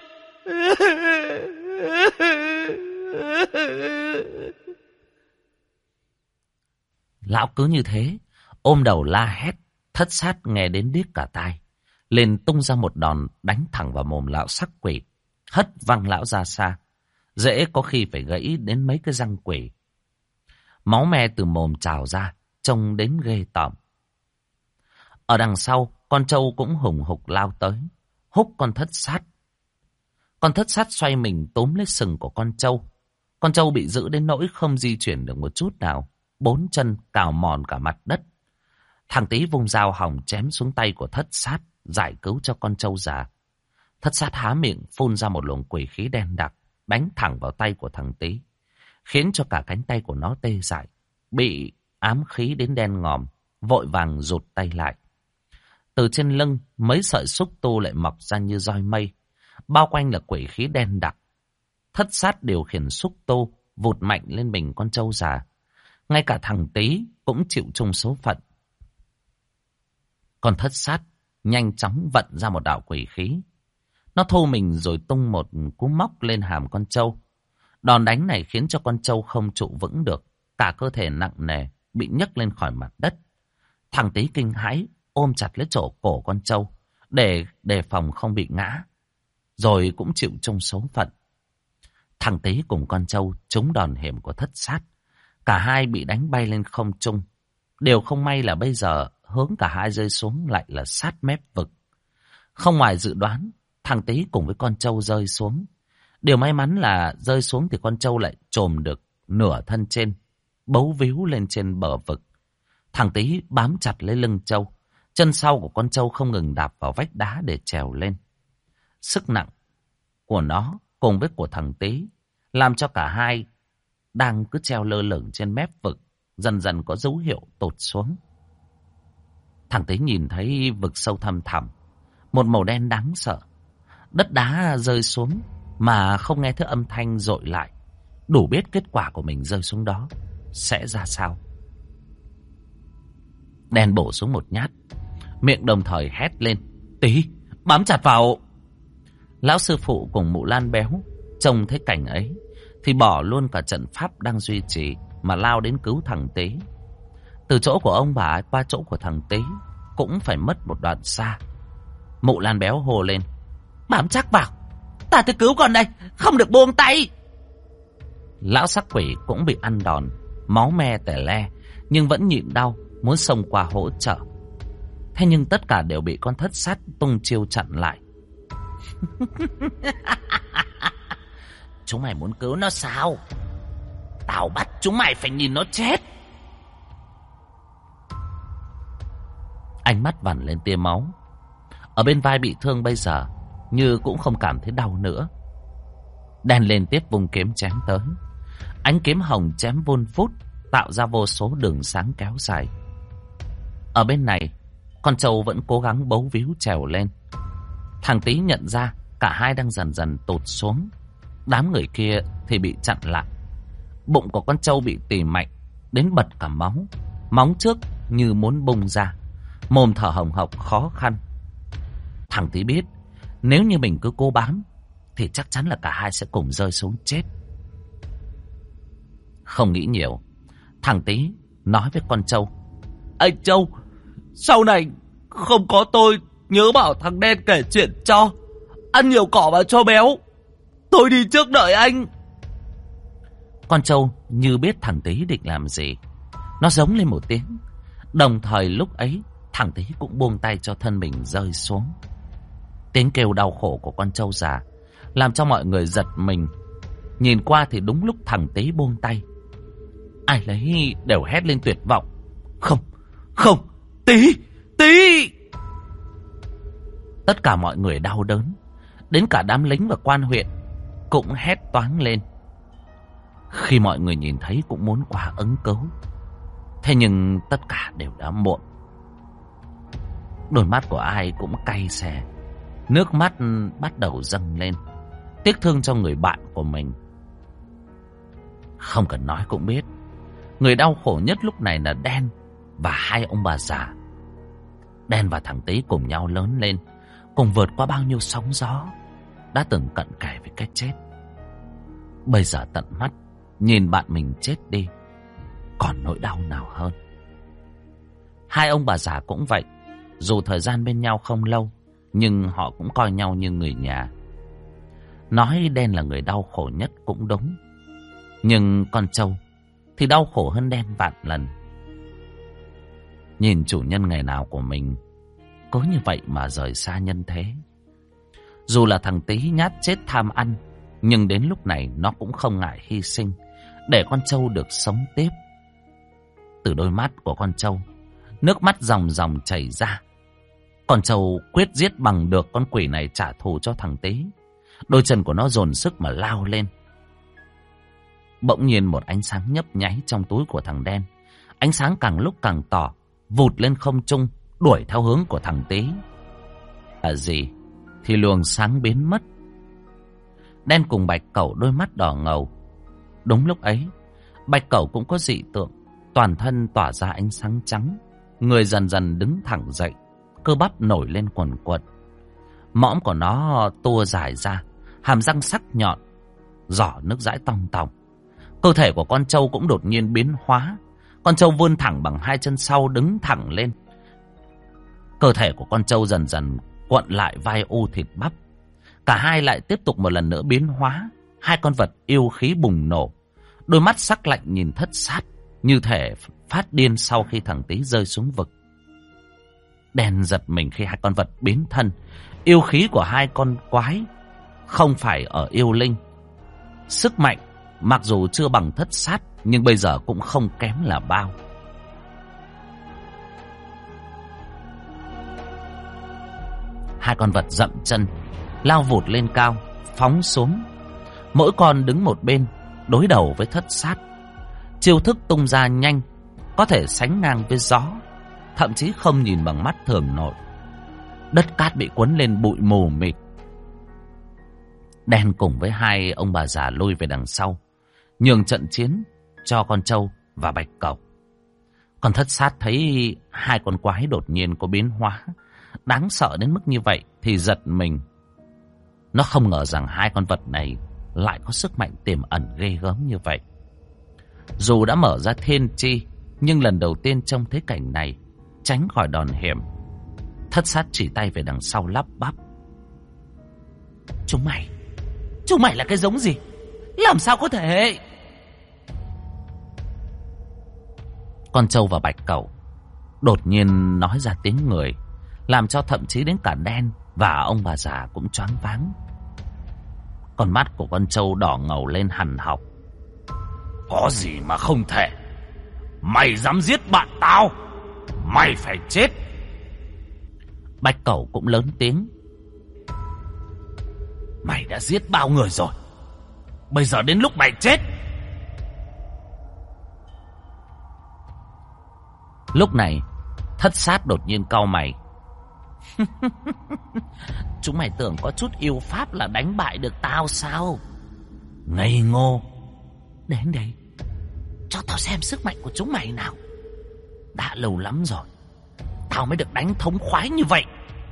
Lão cứ như thế, ôm đầu la hét. Thất sát nghe đến điếc cả tai, liền tung ra một đòn đánh thẳng vào mồm lão sắc quỷ, hất văng lão ra xa, dễ có khi phải gãy đến mấy cái răng quỷ. Máu me từ mồm trào ra, trông đến ghê tởm. Ở đằng sau, con trâu cũng hùng hục lao tới, húc con thất sát. Con thất sát xoay mình túm lấy sừng của con trâu. Con trâu bị giữ đến nỗi không di chuyển được một chút nào, bốn chân cào mòn cả mặt đất. Thằng Tý vung dao hòng chém xuống tay của thất sát, giải cứu cho con trâu già. Thất sát há miệng phun ra một luồng quỷ khí đen đặc, đánh thẳng vào tay của thằng Tý, khiến cho cả cánh tay của nó tê dại, bị ám khí đến đen ngòm, vội vàng rụt tay lại. Từ trên lưng, mấy sợi xúc tu lại mọc ra như roi mây, bao quanh là quỷ khí đen đặc. Thất sát điều khiển xúc tu, vụt mạnh lên mình con trâu già. Ngay cả thằng Tý cũng chịu chung số phận. Con thất sát nhanh chóng vận ra một đạo quỷ khí. Nó thu mình rồi tung một cú móc lên hàm con trâu. Đòn đánh này khiến cho con trâu không trụ vững được, cả cơ thể nặng nề bị nhấc lên khỏi mặt đất. Thằng Tý kinh hãi ôm chặt lấy chỗ cổ con trâu để đề phòng không bị ngã, rồi cũng chịu chung số phận. Thằng Tý cùng con trâu trúng đòn hiểm của thất sát, cả hai bị đánh bay lên không trung. Điều không may là bây giờ hướng cả hai rơi xuống lại là sát mép vực. Không ngoài dự đoán, thằng Tý cùng với con trâu rơi xuống. Điều may mắn là rơi xuống thì con trâu lại chồm được nửa thân trên, bấu víu lên trên bờ vực. Thằng Tý bám chặt lấy lưng trâu, chân sau của con trâu không ngừng đạp vào vách đá để trèo lên. Sức nặng của nó cùng với của thằng Tý làm cho cả hai đang cứ treo lơ lửng trên mép vực dần dần có dấu hiệu tụt xuống. Thằng Tý nhìn thấy vực sâu thăm thẳm, một màu đen đáng sợ. Đất đá rơi xuống mà không nghe thấy âm thanh dội lại, đủ biết kết quả của mình rơi xuống đó sẽ ra sao. Đen bổ xuống một nhát, miệng đồng thời hét lên: Tý, bám chặt vào! Lão sư phụ cùng mụ Lan béo trông thấy cảnh ấy thì bỏ luôn cả trận pháp đang duy trì mà lao đến cứu thằng Tý. Từ chỗ của ông bà qua chỗ của thằng Tý cũng phải mất một đoạn xa. Mụ Lan béo hô lên: Bám chắc vào, ta tới cứu con đây, không được buông tay. Lão sắc quỷ cũng bị ăn đòn, máu me tè le, nhưng vẫn nhịn đau muốn xông qua hỗ trợ. Thế nhưng tất cả đều bị con thất sát tung chiêu chặn lại. Chúng mày muốn cứu nó sao? Tao bắt chúng mày phải nhìn nó chết. Ánh mắt vằn lên tia máu. Ở bên vai bị thương bây giờ như cũng không cảm thấy đau nữa. Đen lên tiếp vùng kiếm chém tới. Ánh kiếm hồng chém vun vút, tạo ra vô số đường sáng kéo dài. Ở bên này, con trâu vẫn cố gắng bấu víu trèo lên. Thằng Tý nhận ra cả hai đang dần dần tụt xuống. Đám người kia thì bị chặn lại. Bụng của con trâu bị tì mạnh, đến bật cả máu. Móng trước như muốn bung ra, mồm thở hồng hộc khó khăn. Thằng Tý biết nếu như mình cứ cố bám thì chắc chắn là cả hai sẽ cùng rơi xuống chết. Không nghĩ nhiều, thằng Tý nói với con trâu: Anh Trâu, sau này không có tôi, nhớ bảo thằng Đen kể chuyện cho. Ăn nhiều cỏ vào cho béo. Tôi đi trước đợi anh. Con trâu như biết thằng Tý định làm gì, nó giống lên một tiếng. Đồng thời lúc ấy thằng Tý cũng buông tay cho thân mình rơi xuống. Tiếng kêu đau khổ của con trâu già làm cho mọi người giật mình. Nhìn qua thì đúng lúc thằng Tý buông tay, ai lấy đều hét lên tuyệt vọng: Không, không, Tý, Tý! Tất cả mọi người đau đớn, đến cả đám lính và quan huyện cũng hét toáng lên. Khi mọi người nhìn thấy cũng muốn qua ứng cứu, thế nhưng tất cả đều đã muộn. Đôi mắt của ai cũng cay xè, nước mắt bắt đầu dâng lên, tiếc thương cho người bạn của mình. Không cần nói cũng biết, người đau khổ nhất lúc này là Đen và hai ông bà già. Đen và thằng Tý cùng nhau lớn lên, cùng vượt qua bao nhiêu sóng gió, đã từng cận kề với cái chết. Bây giờ tận mắt nhìn bạn mình chết đi, còn nỗi đau nào hơn. Hai ông bà già cũng vậy, dù thời gian bên nhau không lâu, nhưng họ cũng coi nhau như người nhà. Nói Đen là người đau khổ nhất cũng đúng, nhưng con trâu thì đau khổ hơn Đen vạn lần. Nhìn chủ nhân ngày nào của mình có như vậy mà rời xa nhân thế. Dù là thằng Tý nhát chết tham ăn, nhưng đến lúc này nó cũng không ngại hy sinh để con trâu được sống tiếp. Từ đôi mắt của con trâu, nước mắt ròng ròng chảy ra. Con trâu quyết giết bằng được con quỷ này trả thù cho thằng Tý. Đôi chân của nó dồn sức mà lao lên. Bỗng nhiên một ánh sáng nhấp nháy trong túi của thằng Đen. Ánh sáng càng lúc càng tỏ, vụt lên không trung, đuổi theo hướng của thằng Tý. Là gì thì luồng sáng biến mất. Đen cùng Bạch Cẩu đôi mắt đỏ ngầu. Đúng lúc ấy, Bạch Cẩu cũng có dị tượng, toàn thân tỏa ra ánh sáng trắng, người dần dần đứng thẳng dậy, cơ bắp nổi lên quần quật. Mõm của nó tua dài ra, hàm răng sắc nhọn, giỏ nước dãi tong tòng. Cơ thể của con trâu cũng đột nhiên biến hóa. Con trâu vươn thẳng bằng hai chân sau, đứng thẳng lên. Cơ thể của con trâu dần dần cuộn lại vai u thịt bắp. Cả hai lại tiếp tục một lần nữa biến hóa. Hai con vật yêu khí bùng nổ, đôi mắt sắc lạnh nhìn Thất Sát, như thể phát điên sau khi thằng Tý rơi xuống vực. Đen giật mình khi hai con vật biến thân. Yêu khí của hai con quái không phải ở yêu linh. Sức mạnh mặc dù chưa bằng Thất Sát, nhưng bây giờ cũng không kém là bao. Hai con vật dậm chân, lao vụt lên cao, phóng xuống. Mỗi con đứng một bên, đối đầu với Thất Sát. Chiêu thức tung ra nhanh, có thể sánh ngang với gió, thậm chí không nhìn bằng mắt thường nổi. Đất cát bị cuốn lên bụi mù mịt. Đen cùng với hai ông bà già lui về đằng sau, nhường trận chiến cho con trâu và Bạch Cẩu. Còn Thất Sát thấy hai con quái đột nhiên có biến hóa đáng sợ đến mức như vậy thì giật mình. Nó không ngờ rằng hai con vật này lại có sức mạnh tiềm ẩn ghê gớm như vậy. Dù đã mở ra thiên chi, nhưng lần đầu tiên trông thấy cảnh này, tránh khỏi đòn hiểm, Thất Sát chỉ tay về đằng sau lắp bắp: Chúng mày là cái giống gì? Làm sao có thể? Con trâu và Bạch Cẩu đột nhiên nói ra tiếng người, làm cho thậm chí đến cả Đen và ông bà già cũng choáng váng. Con mắt của con trâu đỏ ngầu lên hằn học: Có gì mà không thể? Mày dám giết bạn tao, mày phải chết. Bạch Cẩu cũng lớn tiếng: Mày đã giết bao người rồi, bây giờ đến lúc mày chết. Lúc này Thất Sát đột nhiên cau mày: Chúng mày tưởng có chút yêu pháp là đánh bại được tao sao? Ngây ngô. Đến đây, cho Cho tao xem sức mạnh của chúng mày nào. Đã lâu lắm rồi tao mới được đánh thống khoái như vậy.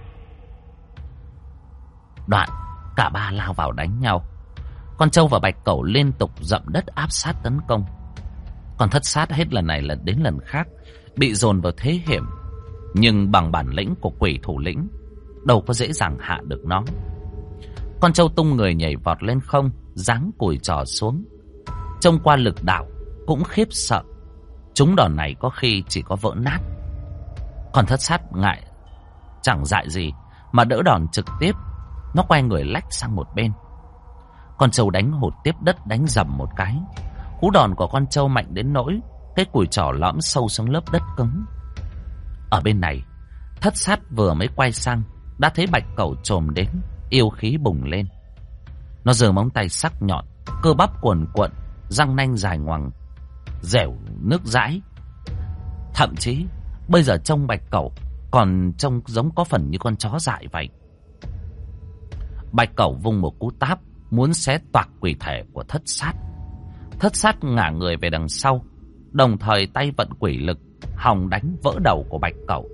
Đoạn cả ba lao vào đánh nhau. Con trâu và bạch cẩu liên tục dậm đất áp sát tấn công. Con thất sát hết lần này lần đến lần khác bị dồn vào thế hiểm, nhưng bằng bản lĩnh của quỷ thủ lĩnh đâu có dễ dàng hạ được nó. Con trâu tung người nhảy vọt lên không, giáng cùi trò xuống. Trông qua lực đạo cũng khiếp sợ, chúng đòn này có khi chỉ có vỡ nát. Con thất sát ngại chẳng dại gì mà đỡ đòn trực tiếp. Nó quay người lách sang một bên. Con trâu đánh hụt tiếp đất đánh dầm một cái. Cú đòn của con trâu mạnh đến nỗi cái cùi trỏ lõm sâu xuống lớp đất cứng. Ở bên này, thất sát vừa mới quay sang đã thấy bạch cẩu chồm đến, yêu khí bùng lên. Nó giơ móng tay sắc nhọn, cơ bắp cuồn cuộn, răng nanh dài ngoằng, dẻo nước dãi. Thậm chí bây giờ trông bạch cẩu còn trông giống có phần như con chó dại vậy. Bạch cẩu vung một cú táp muốn xé toạc quỷ thể của thất sát. Thất sát ngả người về đằng sau, đồng thời tay vận quỷ lực hòng đánh vỡ đầu của bạch cẩu.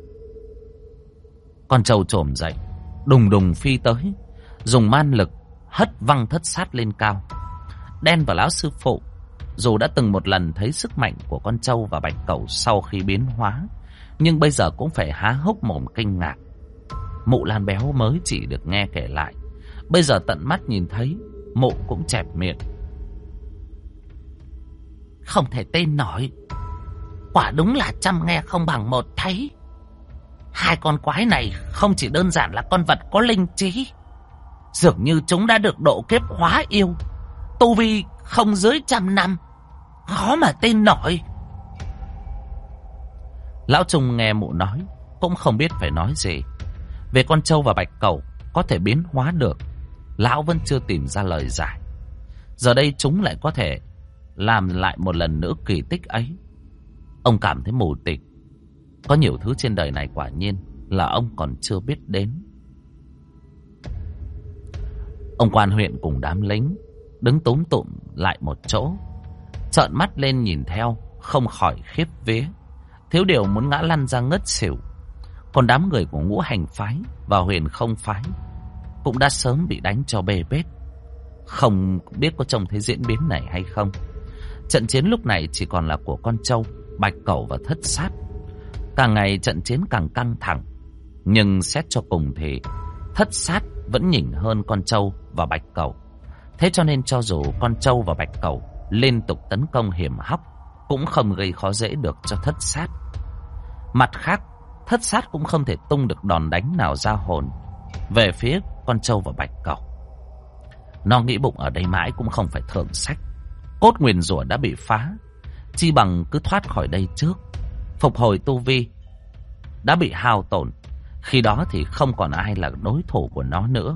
Con trâu trồm dậy, đùng đùng phi tới, dùng man lực hất văng thất sát lên cao. Đen và lão sư phụ dù đã từng một lần thấy sức mạnh của con trâu và bạch cẩu sau khi biến hóa, nhưng bây giờ cũng phải há hốc mồm kinh ngạc. Mụ Lan Béo mới chỉ được nghe kể lại, bây giờ tận mắt nhìn thấy, mụ cũng chẹp miệng. Không thể tin nổi, quả đúng là trăm nghe không bằng một thấy. Hai con quái này không chỉ đơn giản là con vật có linh trí, dường như chúng đã được độ kiếp hóa yêu, tu vi không dưới 100 năm. Khó mà tin nổi. Lão Trung nghe mụ nói cũng không biết phải nói gì. Về con trâu và bạch cẩu có thể biến hóa được, lão vẫn chưa tìm ra lời giải. Giờ đây chúng lại có thể làm lại một lần nữa kỳ tích ấy. Ông cảm thấy mù tịt. Có nhiều thứ trên đời này quả nhiên là ông còn chưa biết đến. Ông quan huyện cùng đám lính đứng túm tụm lại một chỗ, trợn mắt lên nhìn theo, không khỏi khiếp vía, thiếu điều muốn ngã lăn ra ngất xỉu. Còn đám người của Ngũ Hành phái và Huyền Không phái cũng đã sớm bị đánh cho bê bết. Không biết có trông thấy diễn biến này hay không. Trận chiến lúc này chỉ còn là của con trâu, bạch cẩu và thất sát. Càng ngày trận chiến càng căng thẳng, nhưng xét cho cùng thì thất sát vẫn nhỉnh hơn con trâu và bạch cẩu. Thế cho nên cho dù con trâu và bạch cẩu liên tục tấn công hiểm hóc, cũng không gây khó dễ được cho thất sát. Mặt khác, thất sát cũng không thể tung được đòn đánh nào ra hồn về phía con trâu và bạch cẩu. Nó nghĩ bụng ở đây mãi cũng không phải thượng sách. Cốt nguyền rủa đã bị phá, chi bằng cứ thoát khỏi đây trước. Phục hồi tu vi đã bị hao tổn, khi đó thì không còn ai là đối thủ của nó nữa.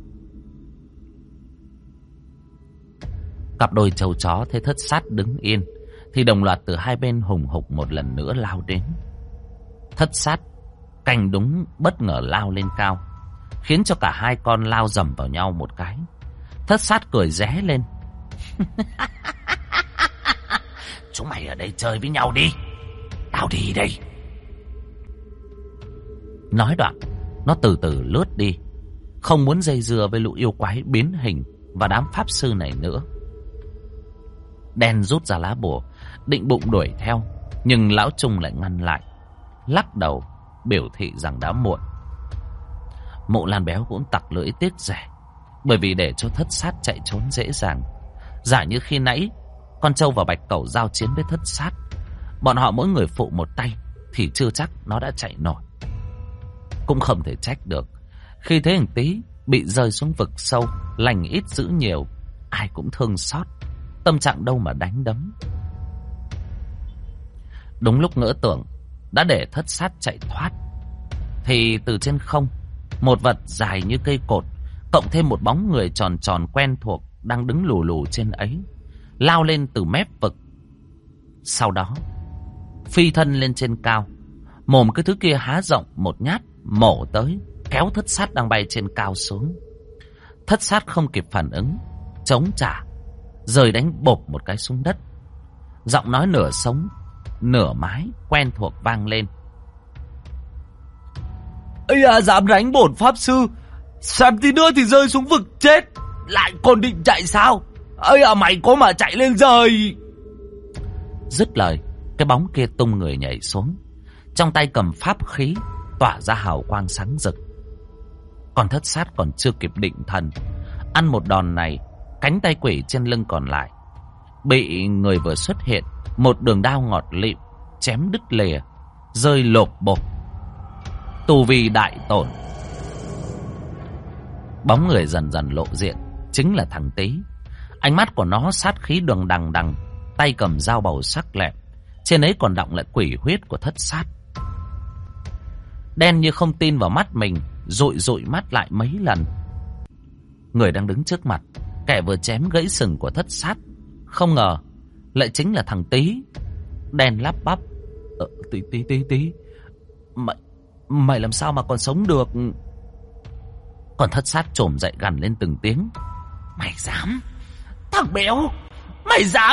Cặp đôi trâu chó thấy thất sát đứng yên thì đồng loạt từ hai bên hùng hục một lần nữa lao đến. Thất sát canh đúng bất ngờ lao lên cao, khiến cho cả hai con lao dầm vào nhau một cái. Thất sát cười ré lên. Chúng mày ở đây chơi với nhau đi, tao đi đây. Nói đoạn, nó từ từ lướt đi, không muốn dây dưa với lũ yêu quái biến hình và đám pháp sư này nữa. Đen rút ra lá bùa, định bụng đuổi theo, nhưng lão Trung lại ngăn lại, lắc đầu biểu thị rằng đã muộn. Mụ Lan Béo cũng tặc lưỡi tiếc rẻ, bởi vì để cho thất sát chạy trốn dễ dàng, giả như khi nãy con trâu và bạch cẩu giao chiến với thất sát, bọn họ mỗi người phụ một tay thì chưa chắc nó đã chạy nổi. Cũng không thể trách được, khi thế thằng Tý bị rơi xuống vực sâu, lành ít dữ nhiều, ai cũng thương xót, tâm trạng đâu mà đánh đấm. Đúng lúc ngỡ tưởng đã để thất sát chạy thoát, thì từ trên không, một vật dài như cây cột, cộng thêm một bóng người tròn tròn quen thuộc đang đứng lù lù trên ấy, lao lên từ mép vực. Sau đó phi thân lên trên cao, mồm cái thứ kia há rộng một nhát mổ tới, kéo thất sát đang bay trên cao xuống. Thất sát không kịp phản ứng, chống trả, rời đánh bộp một cái xuống đất. Giọng nói nửa sống nửa mái quen thuộc vang lên. Ây à, dám đánh bổn pháp sư, xem tí nữa thì rơi xuống vực chết. Lại còn định chạy sao? Ây à, mày có mà chạy lên rời. Dứt lời, cái bóng kia tung người nhảy xuống, trong tay cầm pháp khí tỏa ra hào quang sáng rực. Còn Thất Sát còn chưa kịp định thần, ăn một đòn này, cánh tay quỷ trên lưng còn lại bị người vừa xuất hiện một đường đao ngọt lịm chém đứt lìa, rơi lộp bộp, tu vi đại tổn. Bóng người dần dần lộ diện, chính là thằng Tý. Ánh mắt của nó sát khí đường đằng đằng, tay cầm dao bầu sắc lẹm, trên ấy còn đọng lại quỷ huyết của Thất Sát. Đen như không tin vào mắt mình, dụi mắt lại mấy lần. Người đang đứng trước mặt, kẻ vừa chém gãy sừng của Thất Sát, không ngờ lại chính là thằng Tý. Đen lắp bắp: Tí, mày làm sao mà còn sống được? Còn Thất Sát trồm dậy gằn lên từng tiếng: Mày dám? Thằng béo, mày dám?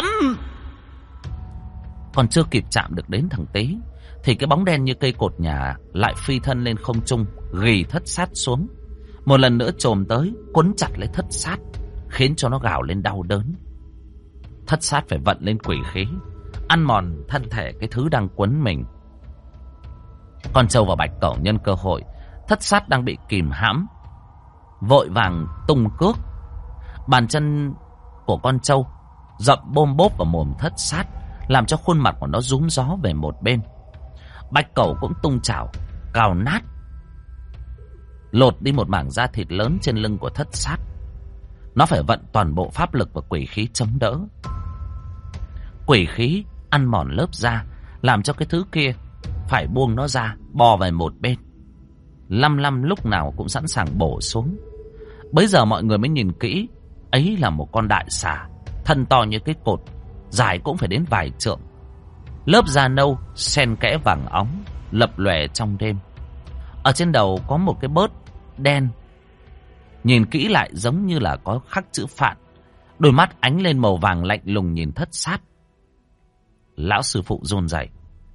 Còn chưa kịp chạm được đến thằng Tý thì cái bóng đen như cây cột nhà lại phi thân lên không trung, ghì Thất Sát xuống, một lần nữa trồm tới quấn chặt lấy Thất Sát, khiến cho nó gào lên đau đớn. Thất Sát phải vận lên quỷ khí, ăn mòn thân thể cái thứ đang quấn mình. Con trâu và bạch cẩu nhân cơ hội Thất Sát đang bị kìm hãm, vội vàng tung cước. Bàn chân của con trâu dậm bôm bốp vào mồm Thất Sát, làm cho khuôn mặt của nó rúm gió về một bên. Bạch cẩu cũng tung chảo cào nát, lột đi một mảng da thịt lớn trên lưng của Thất Sát. Nó phải vận toàn bộ pháp lực và quỷ khí chống đỡ. Quỷ khí ăn mòn lớp da, làm cho cái thứ kia phải buông nó ra, bò về một bên. Lăm lúc nào cũng sẵn sàng bổ xuống. Bấy giờ mọi người mới nhìn kỹ, ấy là một con đại xà, thân to như cái cột, dài cũng phải đến vài trượng. Lớp da nâu xen kẽ vàng óng, lập lòe trong đêm. Ở trên đầu có một cái bớt đen, nhìn kỹ lại giống như là có khắc chữ Phạn. Đôi mắt ánh lên màu vàng lạnh lùng nhìn Thất Sát. Lão sư phụ run rẩy: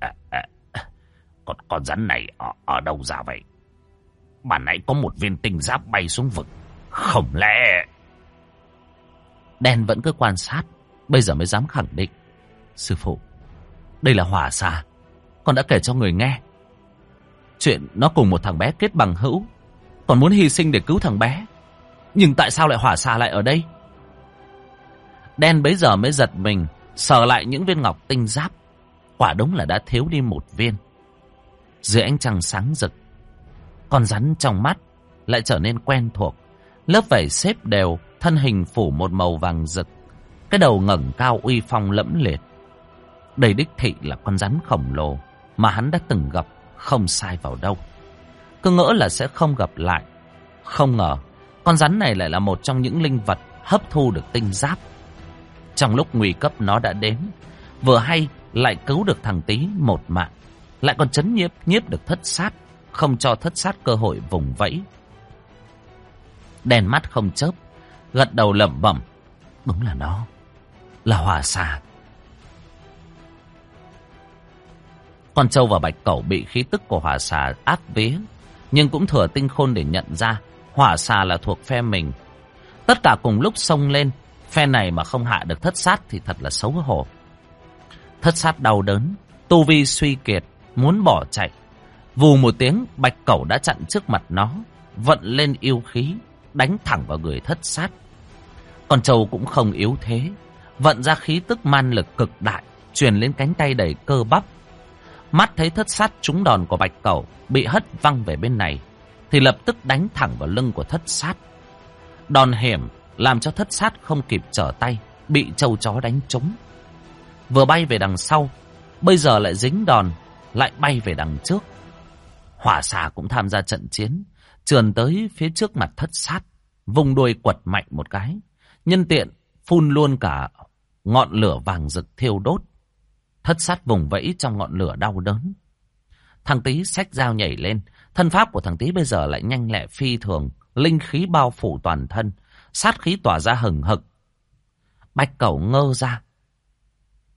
Con rắn này ở đâu ra vậy? Bản nãy có một viên tinh giáp bay xuống vực, không lẽ... Đen vẫn cứ quan sát, bây giờ mới dám khẳng định: Sư phụ, đây là hỏa xà. Con đã kể cho người nghe chuyện nó cùng một thằng bé kết bằng hữu, còn muốn hy sinh để cứu thằng bé. Nhưng tại sao lại hỏa xà lại ở đây? Đen bấy giờ mới giật mình, sờ lại những viên ngọc tinh giáp. Quả đúng là đã thiếu đi một viên. Dưới ánh trăng sáng rực, con rắn trong mắt lại trở nên quen thuộc. Lớp vảy xếp đều, thân hình phủ một màu vàng rực, cái đầu ngẩng cao uy phong lẫm liệt. Đây đích thị là con rắn khổng lồ mà hắn đã từng gặp, không sai vào đâu. Cứ ngỡ là sẽ không gặp lại, không ngờ con rắn này lại là một trong những linh vật hấp thu được tinh giáp. Trong lúc nguy cấp nó đã đến, vừa hay lại cứu được thằng Tý một mạng, lại còn trấn nhiếp được Thất Sát, không cho Thất Sát cơ hội vùng vẫy. Đèn mắt không chớp, gật đầu lẩm bẩm: Đúng là nó, là hỏa xà. Con trâu và bạch cẩu bị khí tức của hỏa xà áp vía, nhưng cũng thừa tinh khôn để nhận ra hỏa xà là thuộc phe mình. Tất cả cùng lúc xông lên, phe này mà không hạ được Thất Sát thì thật là xấu hổ. Thất Sát đau đớn, tu vi suy kiệt, muốn bỏ chạy. Vù một tiếng, bạch cẩu đã chặn trước mặt nó, vận lên yêu khí, đánh thẳng vào người Thất Sát. Con trâu cũng không yếu thế, vận ra khí tức man lực cực đại, truyền lên cánh tay đầy cơ bắp. Mắt thấy Thất Sát trúng đòn của bạch cẩu, bị hất văng về bên này, thì lập tức đánh thẳng vào lưng của Thất Sát. Đòn hiểm làm cho Thất Sát không kịp trở tay, bị trâu chó đánh trúng. Vừa bay về đằng sau, bây giờ lại dính đòn, lại bay về đằng trước. Hỏa xà cũng tham gia trận chiến, trườn tới phía trước mặt Thất Sát, vung đuôi quật mạnh một cái, nhân tiện phun luôn cả ngọn lửa vàng rực thiêu đốt. Thất Sát vùng vẫy trong ngọn lửa đau đớn. Thằng Tý xách dao nhảy lên, thân pháp của thằng Tý bây giờ lại nhanh lẹ phi thường, linh khí bao phủ toàn thân, sát khí tỏa ra hừng hực. Bạch cẩu ngơ ra,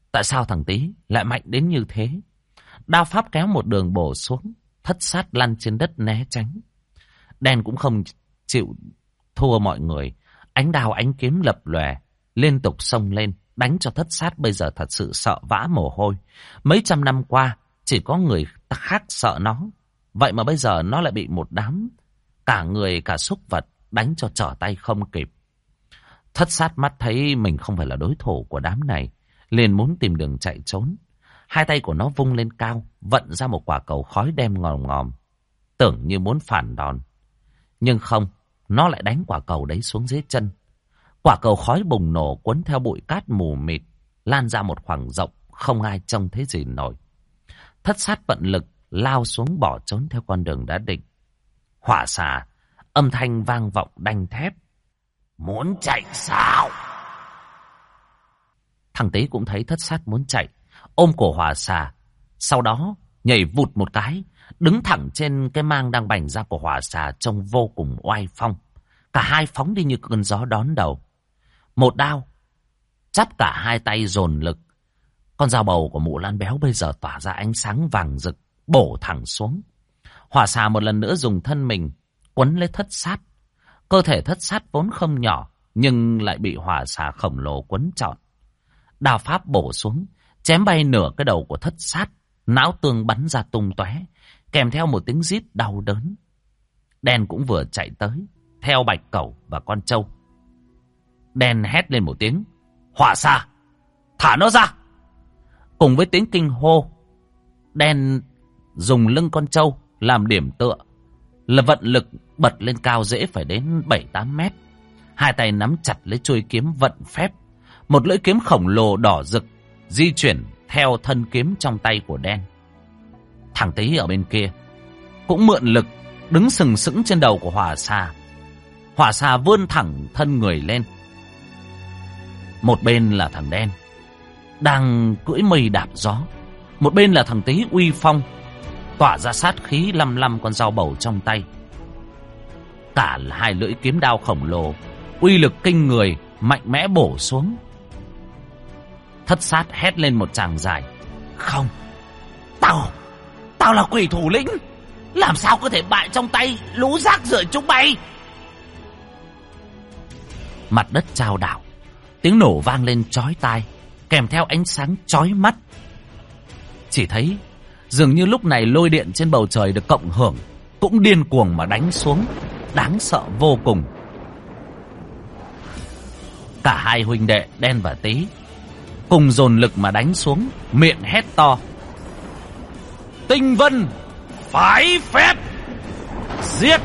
Tại sao thằng Tý lại mạnh đến như thế? Đao pháp kéo một đường bổ xuống. Thất sát lăn trên đất né tránh. Đen cũng không chịu thua mọi người. Ánh đao ánh kiếm lập lòe, liên tục xông lên, đánh cho thất sát bây giờ thật sự sợ vã mồ hôi. Mấy trăm năm qua, chỉ có người khác sợ nó. Vậy mà bây giờ nó lại bị một đám, cả người cả súc vật, đánh cho trở tay không kịp. Thất sát mắt thấy mình không phải là đối thủ của đám này, liền muốn tìm đường chạy trốn. Hai tay của nó vung lên cao, vận ra một quả cầu khói đen ngòm ngòm, tưởng như muốn phản đòn. Nhưng không, nó lại đánh quả cầu đấy xuống dưới chân. Quả cầu khói bùng nổ cuốn theo bụi cát mù mịt, lan ra một khoảng rộng, không ai trông thấy gì nổi. Thất sát vận lực, lao xuống bỏ trốn theo con đường đã định. Hỏa xà, âm thanh vang vọng đanh thép. Muốn chạy sao? Thằng Tý cũng thấy thất sát muốn chạy, ôm cổ hỏa xà, sau đó nhảy vụt một cái, đứng thẳng trên cái mang đang bành ra của hỏa xà, trông vô cùng oai phong. Cả hai phóng đi như cơn gió đón đầu. Một đao, chắp cả hai tay dồn lực. Con dao bầu của Mụ Lan Béo bây giờ tỏa ra ánh sáng vàng rực, bổ thẳng xuống. Hỏa xà một lần nữa dùng thân mình quấn lấy thất sát. Cơ thể thất sát vốn không nhỏ, nhưng lại bị hỏa xà khổng lồ quấn trọn. Đao pháp bổ xuống, chém bay nửa cái đầu của thất sát, não tương bắn ra tung tóe, kèm theo một tiếng rít đau đớn. Đen cũng vừa chạy tới, theo Bạch Cẩu và con trâu. Đen hét lên một tiếng, hỏa xà, thả nó ra. Cùng với tiếng kinh hô, Đen dùng lưng con trâu làm điểm tựa, là vận lực bật lên cao dễ phải đến 7-8 mét. Hai tay nắm chặt lấy chuôi kiếm vận phép. Một lưỡi kiếm khổng lồ đỏ rực di chuyển theo thân kiếm trong tay của Đen. Thằng Tý ở bên kia cũng mượn lực, đứng sừng sững trên đầu của hỏa xà. Hỏa xà vươn thẳng thân người lên. Một bên là thằng Đen đang cưỡi mây đạp gió, một bên là thằng Tý uy phong, tỏa ra sát khí lăm lăm con dao bầu trong tay. Cả hai lưỡi kiếm đao khổng lồ, uy lực kinh người, mạnh mẽ bổ xuống. Thất sát hét lên một tràng dài, không, tao là quỷ thủ lĩnh, làm sao có thể bại trong tay lũ rác rưởi chúng bay. Mặt đất chao đảo, tiếng nổ vang lên chói tai, kèm theo ánh sáng chói mắt. Chỉ thấy dường như lúc này lôi điện trên bầu trời được cộng hưởng, cũng điên cuồng mà đánh xuống, đáng sợ vô cùng. Cả hai huynh đệ Đen và Tý cùng dồn lực mà đánh xuống, miệng hét to, Tinh Vân phái phép giết.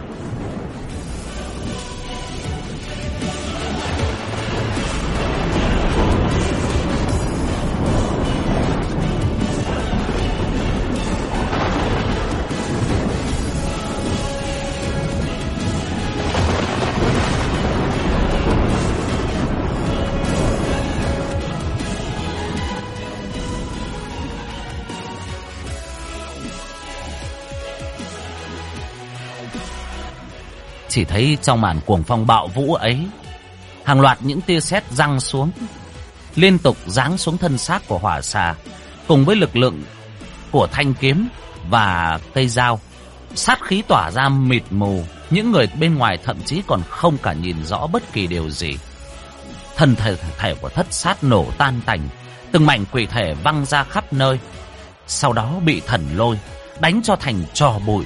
Chỉ thấy trong màn cuồng phong bạo vũ ấy, hàng loạt những tia sét giăng xuống, liên tục giáng xuống thân xác của hỏa xà, cùng với lực lượng của thanh kiếm và cây dao. Sát khí tỏa ra mịt mù, những người bên ngoài thậm chí còn không cả nhìn rõ bất kỳ điều gì. Thân thể của thất sát nổ tan tành, từng mảnh quỷ thể văng ra khắp nơi, sau đó bị thần lôi đánh cho thành tro bụi.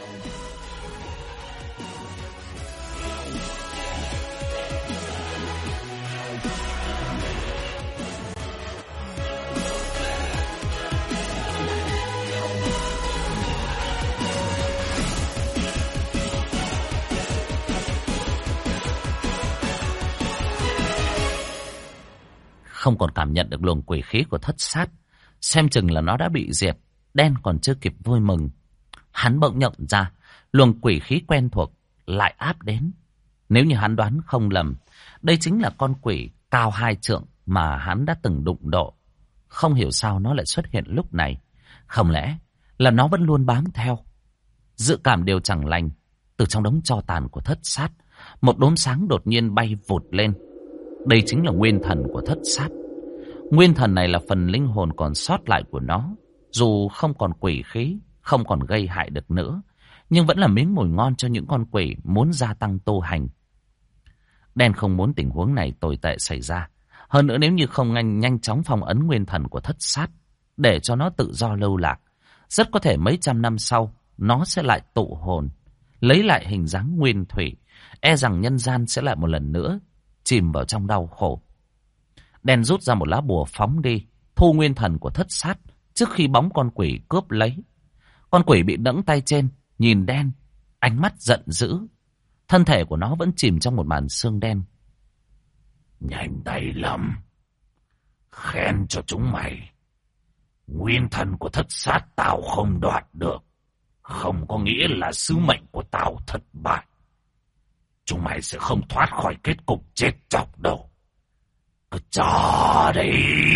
Không còn cảm nhận được luồng quỷ khí của thất sát, xem chừng là nó đã bị diệt. Đen còn chưa kịp vui mừng, hắn bỗng nhận ra luồng quỷ khí quen thuộc lại áp đến. Nếu như hắn đoán không lầm, đây chính là con quỷ cao 2 trượng mà hắn đã từng đụng độ. Không hiểu sao nó lại xuất hiện lúc này. Không lẽ là nó vẫn luôn bám theo? Dự cảm điều chẳng lành, từ trong đống tro tàn của thất sát, một đốm sáng đột nhiên bay vụt lên. Đây chính là nguyên thần của thất sát. Nguyên thần này là phần linh hồn còn sót lại của nó. Dù không còn quỷ khí, không còn gây hại được nữa, nhưng vẫn là miếng mồi ngon cho những con quỷ muốn gia tăng tu hành. Đen không muốn tình huống này tồi tệ xảy ra. Hơn nữa nếu như không nhanh chóng phong ấn nguyên thần của thất sát, để cho nó tự do lưu lạc, rất có thể mấy trăm năm sau, nó sẽ lại tụ hồn, lấy lại hình dáng nguyên thủy. E rằng nhân gian sẽ lại một lần nữa chìm vào trong đau khổ. Đen rút ra một lá bùa phóng đi, thu nguyên thần của thất sát trước khi bóng con quỷ cướp lấy. Con quỷ bị đẫng tay trên, nhìn Đen, ánh mắt giận dữ. Thân thể của nó vẫn chìm trong một màn sương đen. Nhanh tay lắm. Khen cho chúng mày. Nguyên thần của thất sát tao không đoạt được. Không có nghĩa là sứ mệnh của tao thất bại. Chúng mày sẽ không thoát khỏi kết cục chết chóc đâu. Cứ chờ đi.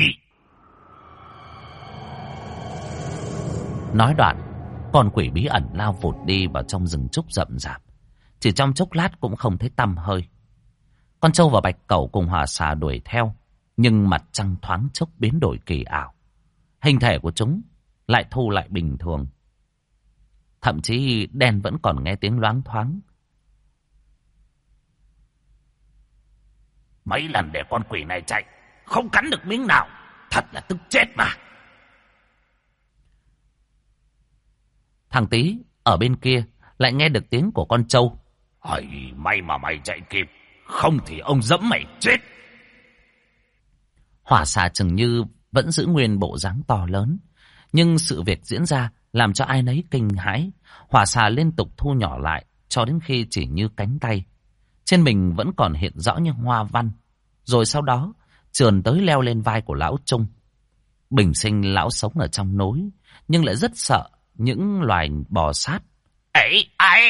Nói đoạn, con quỷ bí ẩn lao vụt đi vào trong rừng trúc rậm rạp. Chỉ trong chốc lát cũng không thấy tăm hơi. Con trâu và bạch cẩu cùng hỏa xà đuổi theo, nhưng mặt trăng thoáng chốc biến đổi kỳ ảo. Hình thể của chúng lại thu lại bình thường. Thậm chí Đen vẫn còn nghe tiếng loáng thoáng. Mấy lần để con quỷ này chạy, không cắn được miếng nào. Thật là tức chết mà. Thằng Tý ở bên kia lại nghe được tiếng của con trâu. Hỡi, may mà mày chạy kịp, không thì ông dẫm mày chết. Hỏa xà chừng như vẫn giữ nguyên bộ dáng to lớn, nhưng sự việc diễn ra làm cho ai nấy kinh hãi. Hỏa xà liên tục thu nhỏ lại cho đến khi chỉ như cánh tay. Trên mình vẫn còn hiện rõ như hoa văn. Rồi sau đó trườn tới leo lên vai của lão Trung. Bình sinh lão sống ở trong núi, nhưng lại rất sợ những loài bò sát. Ấy,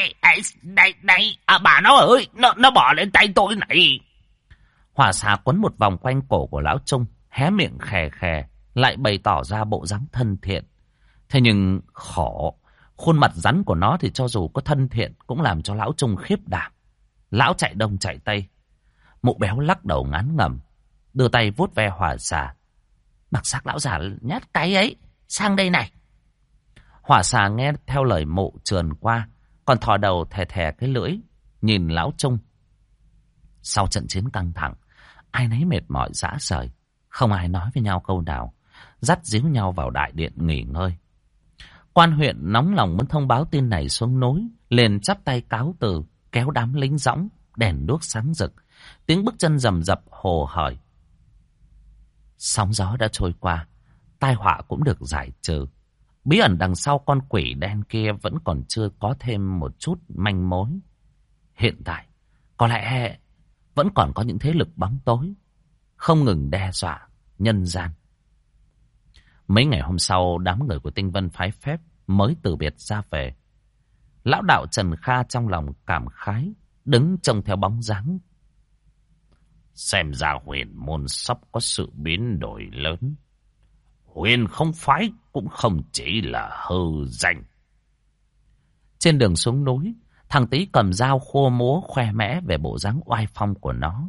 đây, bà nó ơi, nó bỏ lên tay tôi này. Hỏa xà quấn một vòng quanh cổ của lão Trung, hé miệng khè khè, lại bày tỏ ra bộ dáng thân thiện. Thế nhưng khổ, khuôn mặt rắn của nó thì cho dù có thân thiện cũng làm cho lão Trung khiếp đảm. Lão chạy đông chạy tây. Mụ béo lắc đầu ngán ngẩm, đưa tay vuốt ve hỏa xà. Mặc xác lão già nhát cái ấy, sang đây này. Hỏa xà nghe theo lời mụ trườn qua, còn thò đầu thè thè cái lưỡi, nhìn lão Trung. Sau trận chiến căng thẳng, ai nấy mệt mỏi rã rời, không ai nói với nhau câu nào, dắt díu nhau vào đại điện nghỉ ngơi. Quan huyện nóng lòng muốn thông báo tin này xuống núi, liền chắp tay cáo từ, kéo đám lính dõng, đèn đuốc sáng rực, tiếng bước chân rầm rập hồ hởi. Sóng gió đã trôi qua, tai họa cũng được giải trừ. Bí ẩn đằng sau con quỷ đen kia vẫn còn chưa có thêm một chút manh mối. Hiện tại, có lẽ vẫn còn có những thế lực bóng tối, không ngừng đe dọa nhân gian. Mấy ngày hôm sau, đám người của Tinh Vân phái phép mới từ biệt ra về. Lão đạo Trần Kha trong lòng cảm khái, đứng trông theo bóng dáng. Xem ra huyền môn sắp có sự biến đổi lớn. Huyền không phái cũng không chỉ là hư danh. Trên đường xuống núi, thằng Tý cầm dao khua múa khoe mẽ về bộ dáng oai phong của nó.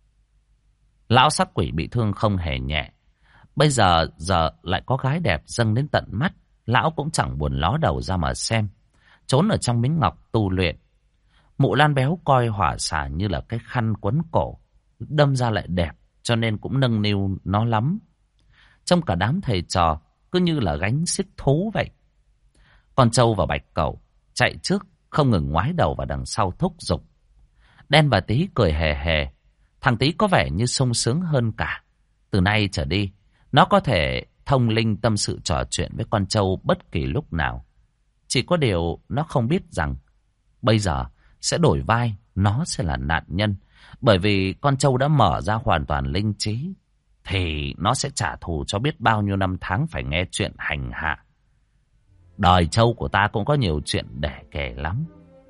Lão sắc quỷ bị thương không hề nhẹ. Bây giờ lại có gái đẹp dâng đến tận mắt, lão cũng chẳng buồn ló đầu ra mà xem, trốn ở trong miếng ngọc tu luyện. Mụ Lan béo coi hỏa xà như là cái khăn quấn cổ, đâm ra lại đẹp, cho nên cũng nâng niu nó lắm. Trong cả đám thầy trò cứ như là gánh xiếc thú vậy. Con trâu và bạch cẩu chạy trước, không ngừng ngoái đầu vào đằng sau thúc giục. Đen và Tý cười hề hề. Thằng Tý có vẻ như sung sướng hơn cả. Từ nay trở đi, nó có thể thông linh tâm sự trò chuyện với con trâu bất kỳ lúc nào. Chỉ có điều nó không biết rằng bây giờ sẽ đổi vai, nó sẽ là nạn nhân. Bởi vì con trâu đã mở ra hoàn toàn linh trí, thì nó sẽ trả thù cho biết bao nhiêu năm tháng phải nghe chuyện hành hạ. Đời trâu của ta cũng có nhiều chuyện để kể lắm.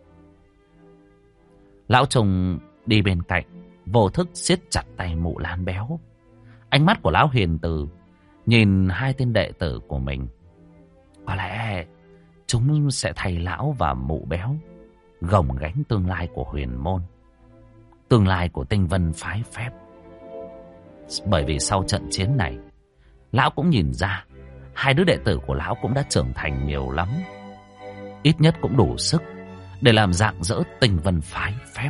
Lão Trùng đi bên cạnh, vô thức siết chặt tay mụ Lan béo. Ánh mắt của lão hiền từ nhìn hai tên đệ tử của mình. Có lẽ chúng sẽ thay lão và mụ béo gồng gánh tương lai của huyền môn, tương lai của Tinh Vân phái phép. Bởi vì sau trận chiến này, Lão cũng nhìn ra hai đứa đệ tử của lão cũng đã trưởng thành nhiều lắm, ít nhất cũng đủ sức để làm rạng rỡ Tinh Vân phái phép.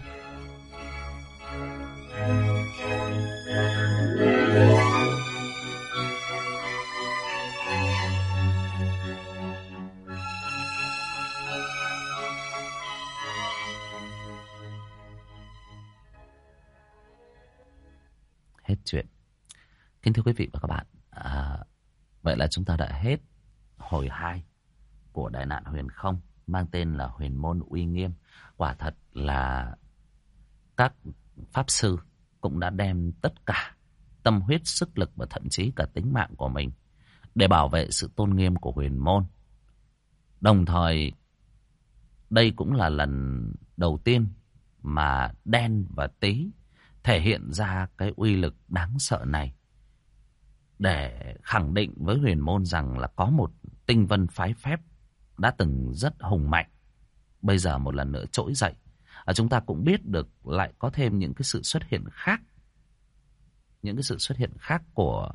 Hết chuyện. Kính thưa quý vị và các bạn, vậy là chúng ta đã hết hồi 2 của Đại nạn Huyền Không, mang tên là Huyền Môn Uy Nghiêm. Quả thật là các pháp sư cũng đã đem tất cả tâm huyết, sức lực và thậm chí cả tính mạng của mình để bảo vệ sự tôn nghiêm của huyền môn. Đồng thời, đây cũng là lần đầu tiên mà Đen và Tý thể hiện ra cái uy lực đáng sợ này, để khẳng định với huyền môn rằng là có một Tinh Vân phái phép đã từng rất hùng mạnh, bây giờ một lần nữa trỗi dậy. Chúng ta cũng biết được lại có thêm những cái sự xuất hiện khác, những cái sự xuất hiện khác của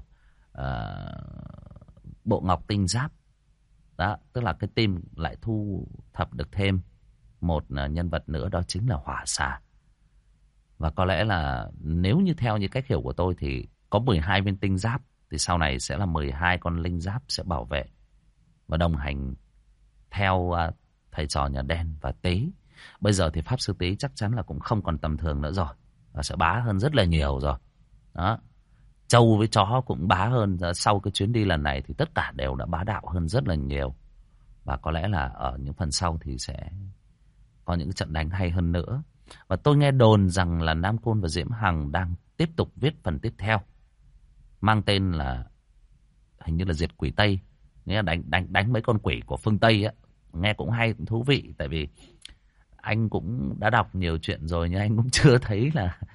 bộ ngọc tinh giáp. Đó, tức là cái team lại thu thập được thêm một nhân vật nữa, đó chính là Hỏa Xà. Và có lẽ là nếu như theo như cách hiểu của tôi thì có 12 viên tinh giáp, thì sau này sẽ là 12 con linh giáp sẽ bảo vệ và đồng hành theo thầy trò nhà Đen và Tý. Bây giờ thì Pháp Sư Tý chắc chắn là cũng không còn tầm thường nữa rồi, và sẽ bá hơn rất là nhiều rồi. Đó. Trâu với chó cũng bá hơn. Sau cái chuyến đi lần này thì tất cả đều đã bá đạo hơn rất là nhiều. Và có lẽ là ở những phần sau thì sẽ có những trận đánh hay hơn nữa. Và tôi nghe đồn rằng là Nam Côn và Diễm Hằng đang tiếp tục viết phần tiếp theo, mang tên là hình như là Diệt Quỷ Tây, nghĩa là đánh mấy con quỷ của phương Tây á. Nghe cũng hay, cũng thú vị. Tại vì anh cũng đã đọc nhiều chuyện rồi, nhưng anh cũng chưa thấy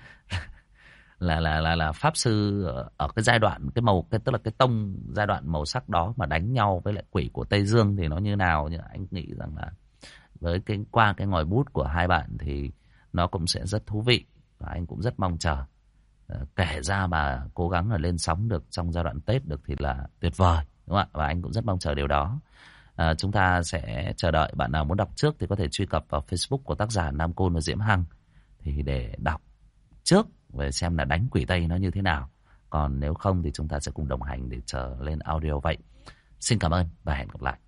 là pháp sư ở cái giai đoạn tức là cái tông giai đoạn màu sắc đó mà đánh nhau với lại quỷ của Tây Dương thì nó như nào. Nhưng anh nghĩ rằng là với qua cái ngòi bút của hai bạn thì nó cũng sẽ rất thú vị, và anh cũng rất mong chờ. Kể ra mà cố gắng là lên sóng được trong giai đoạn Tết được thì là tuyệt vời, đúng không ạ? Và anh cũng rất mong chờ điều đó. Chúng ta sẽ chờ đợi. Bạn nào muốn đọc trước thì có thể truy cập vào Facebook của tác giả Nam Côn và Diễm Hằng thì để đọc trước về xem là đánh quỷ Tây nó như thế nào. Còn nếu không thì chúng ta sẽ cùng đồng hành để chờ lên audio vậy. Xin cảm ơn và hẹn gặp lại.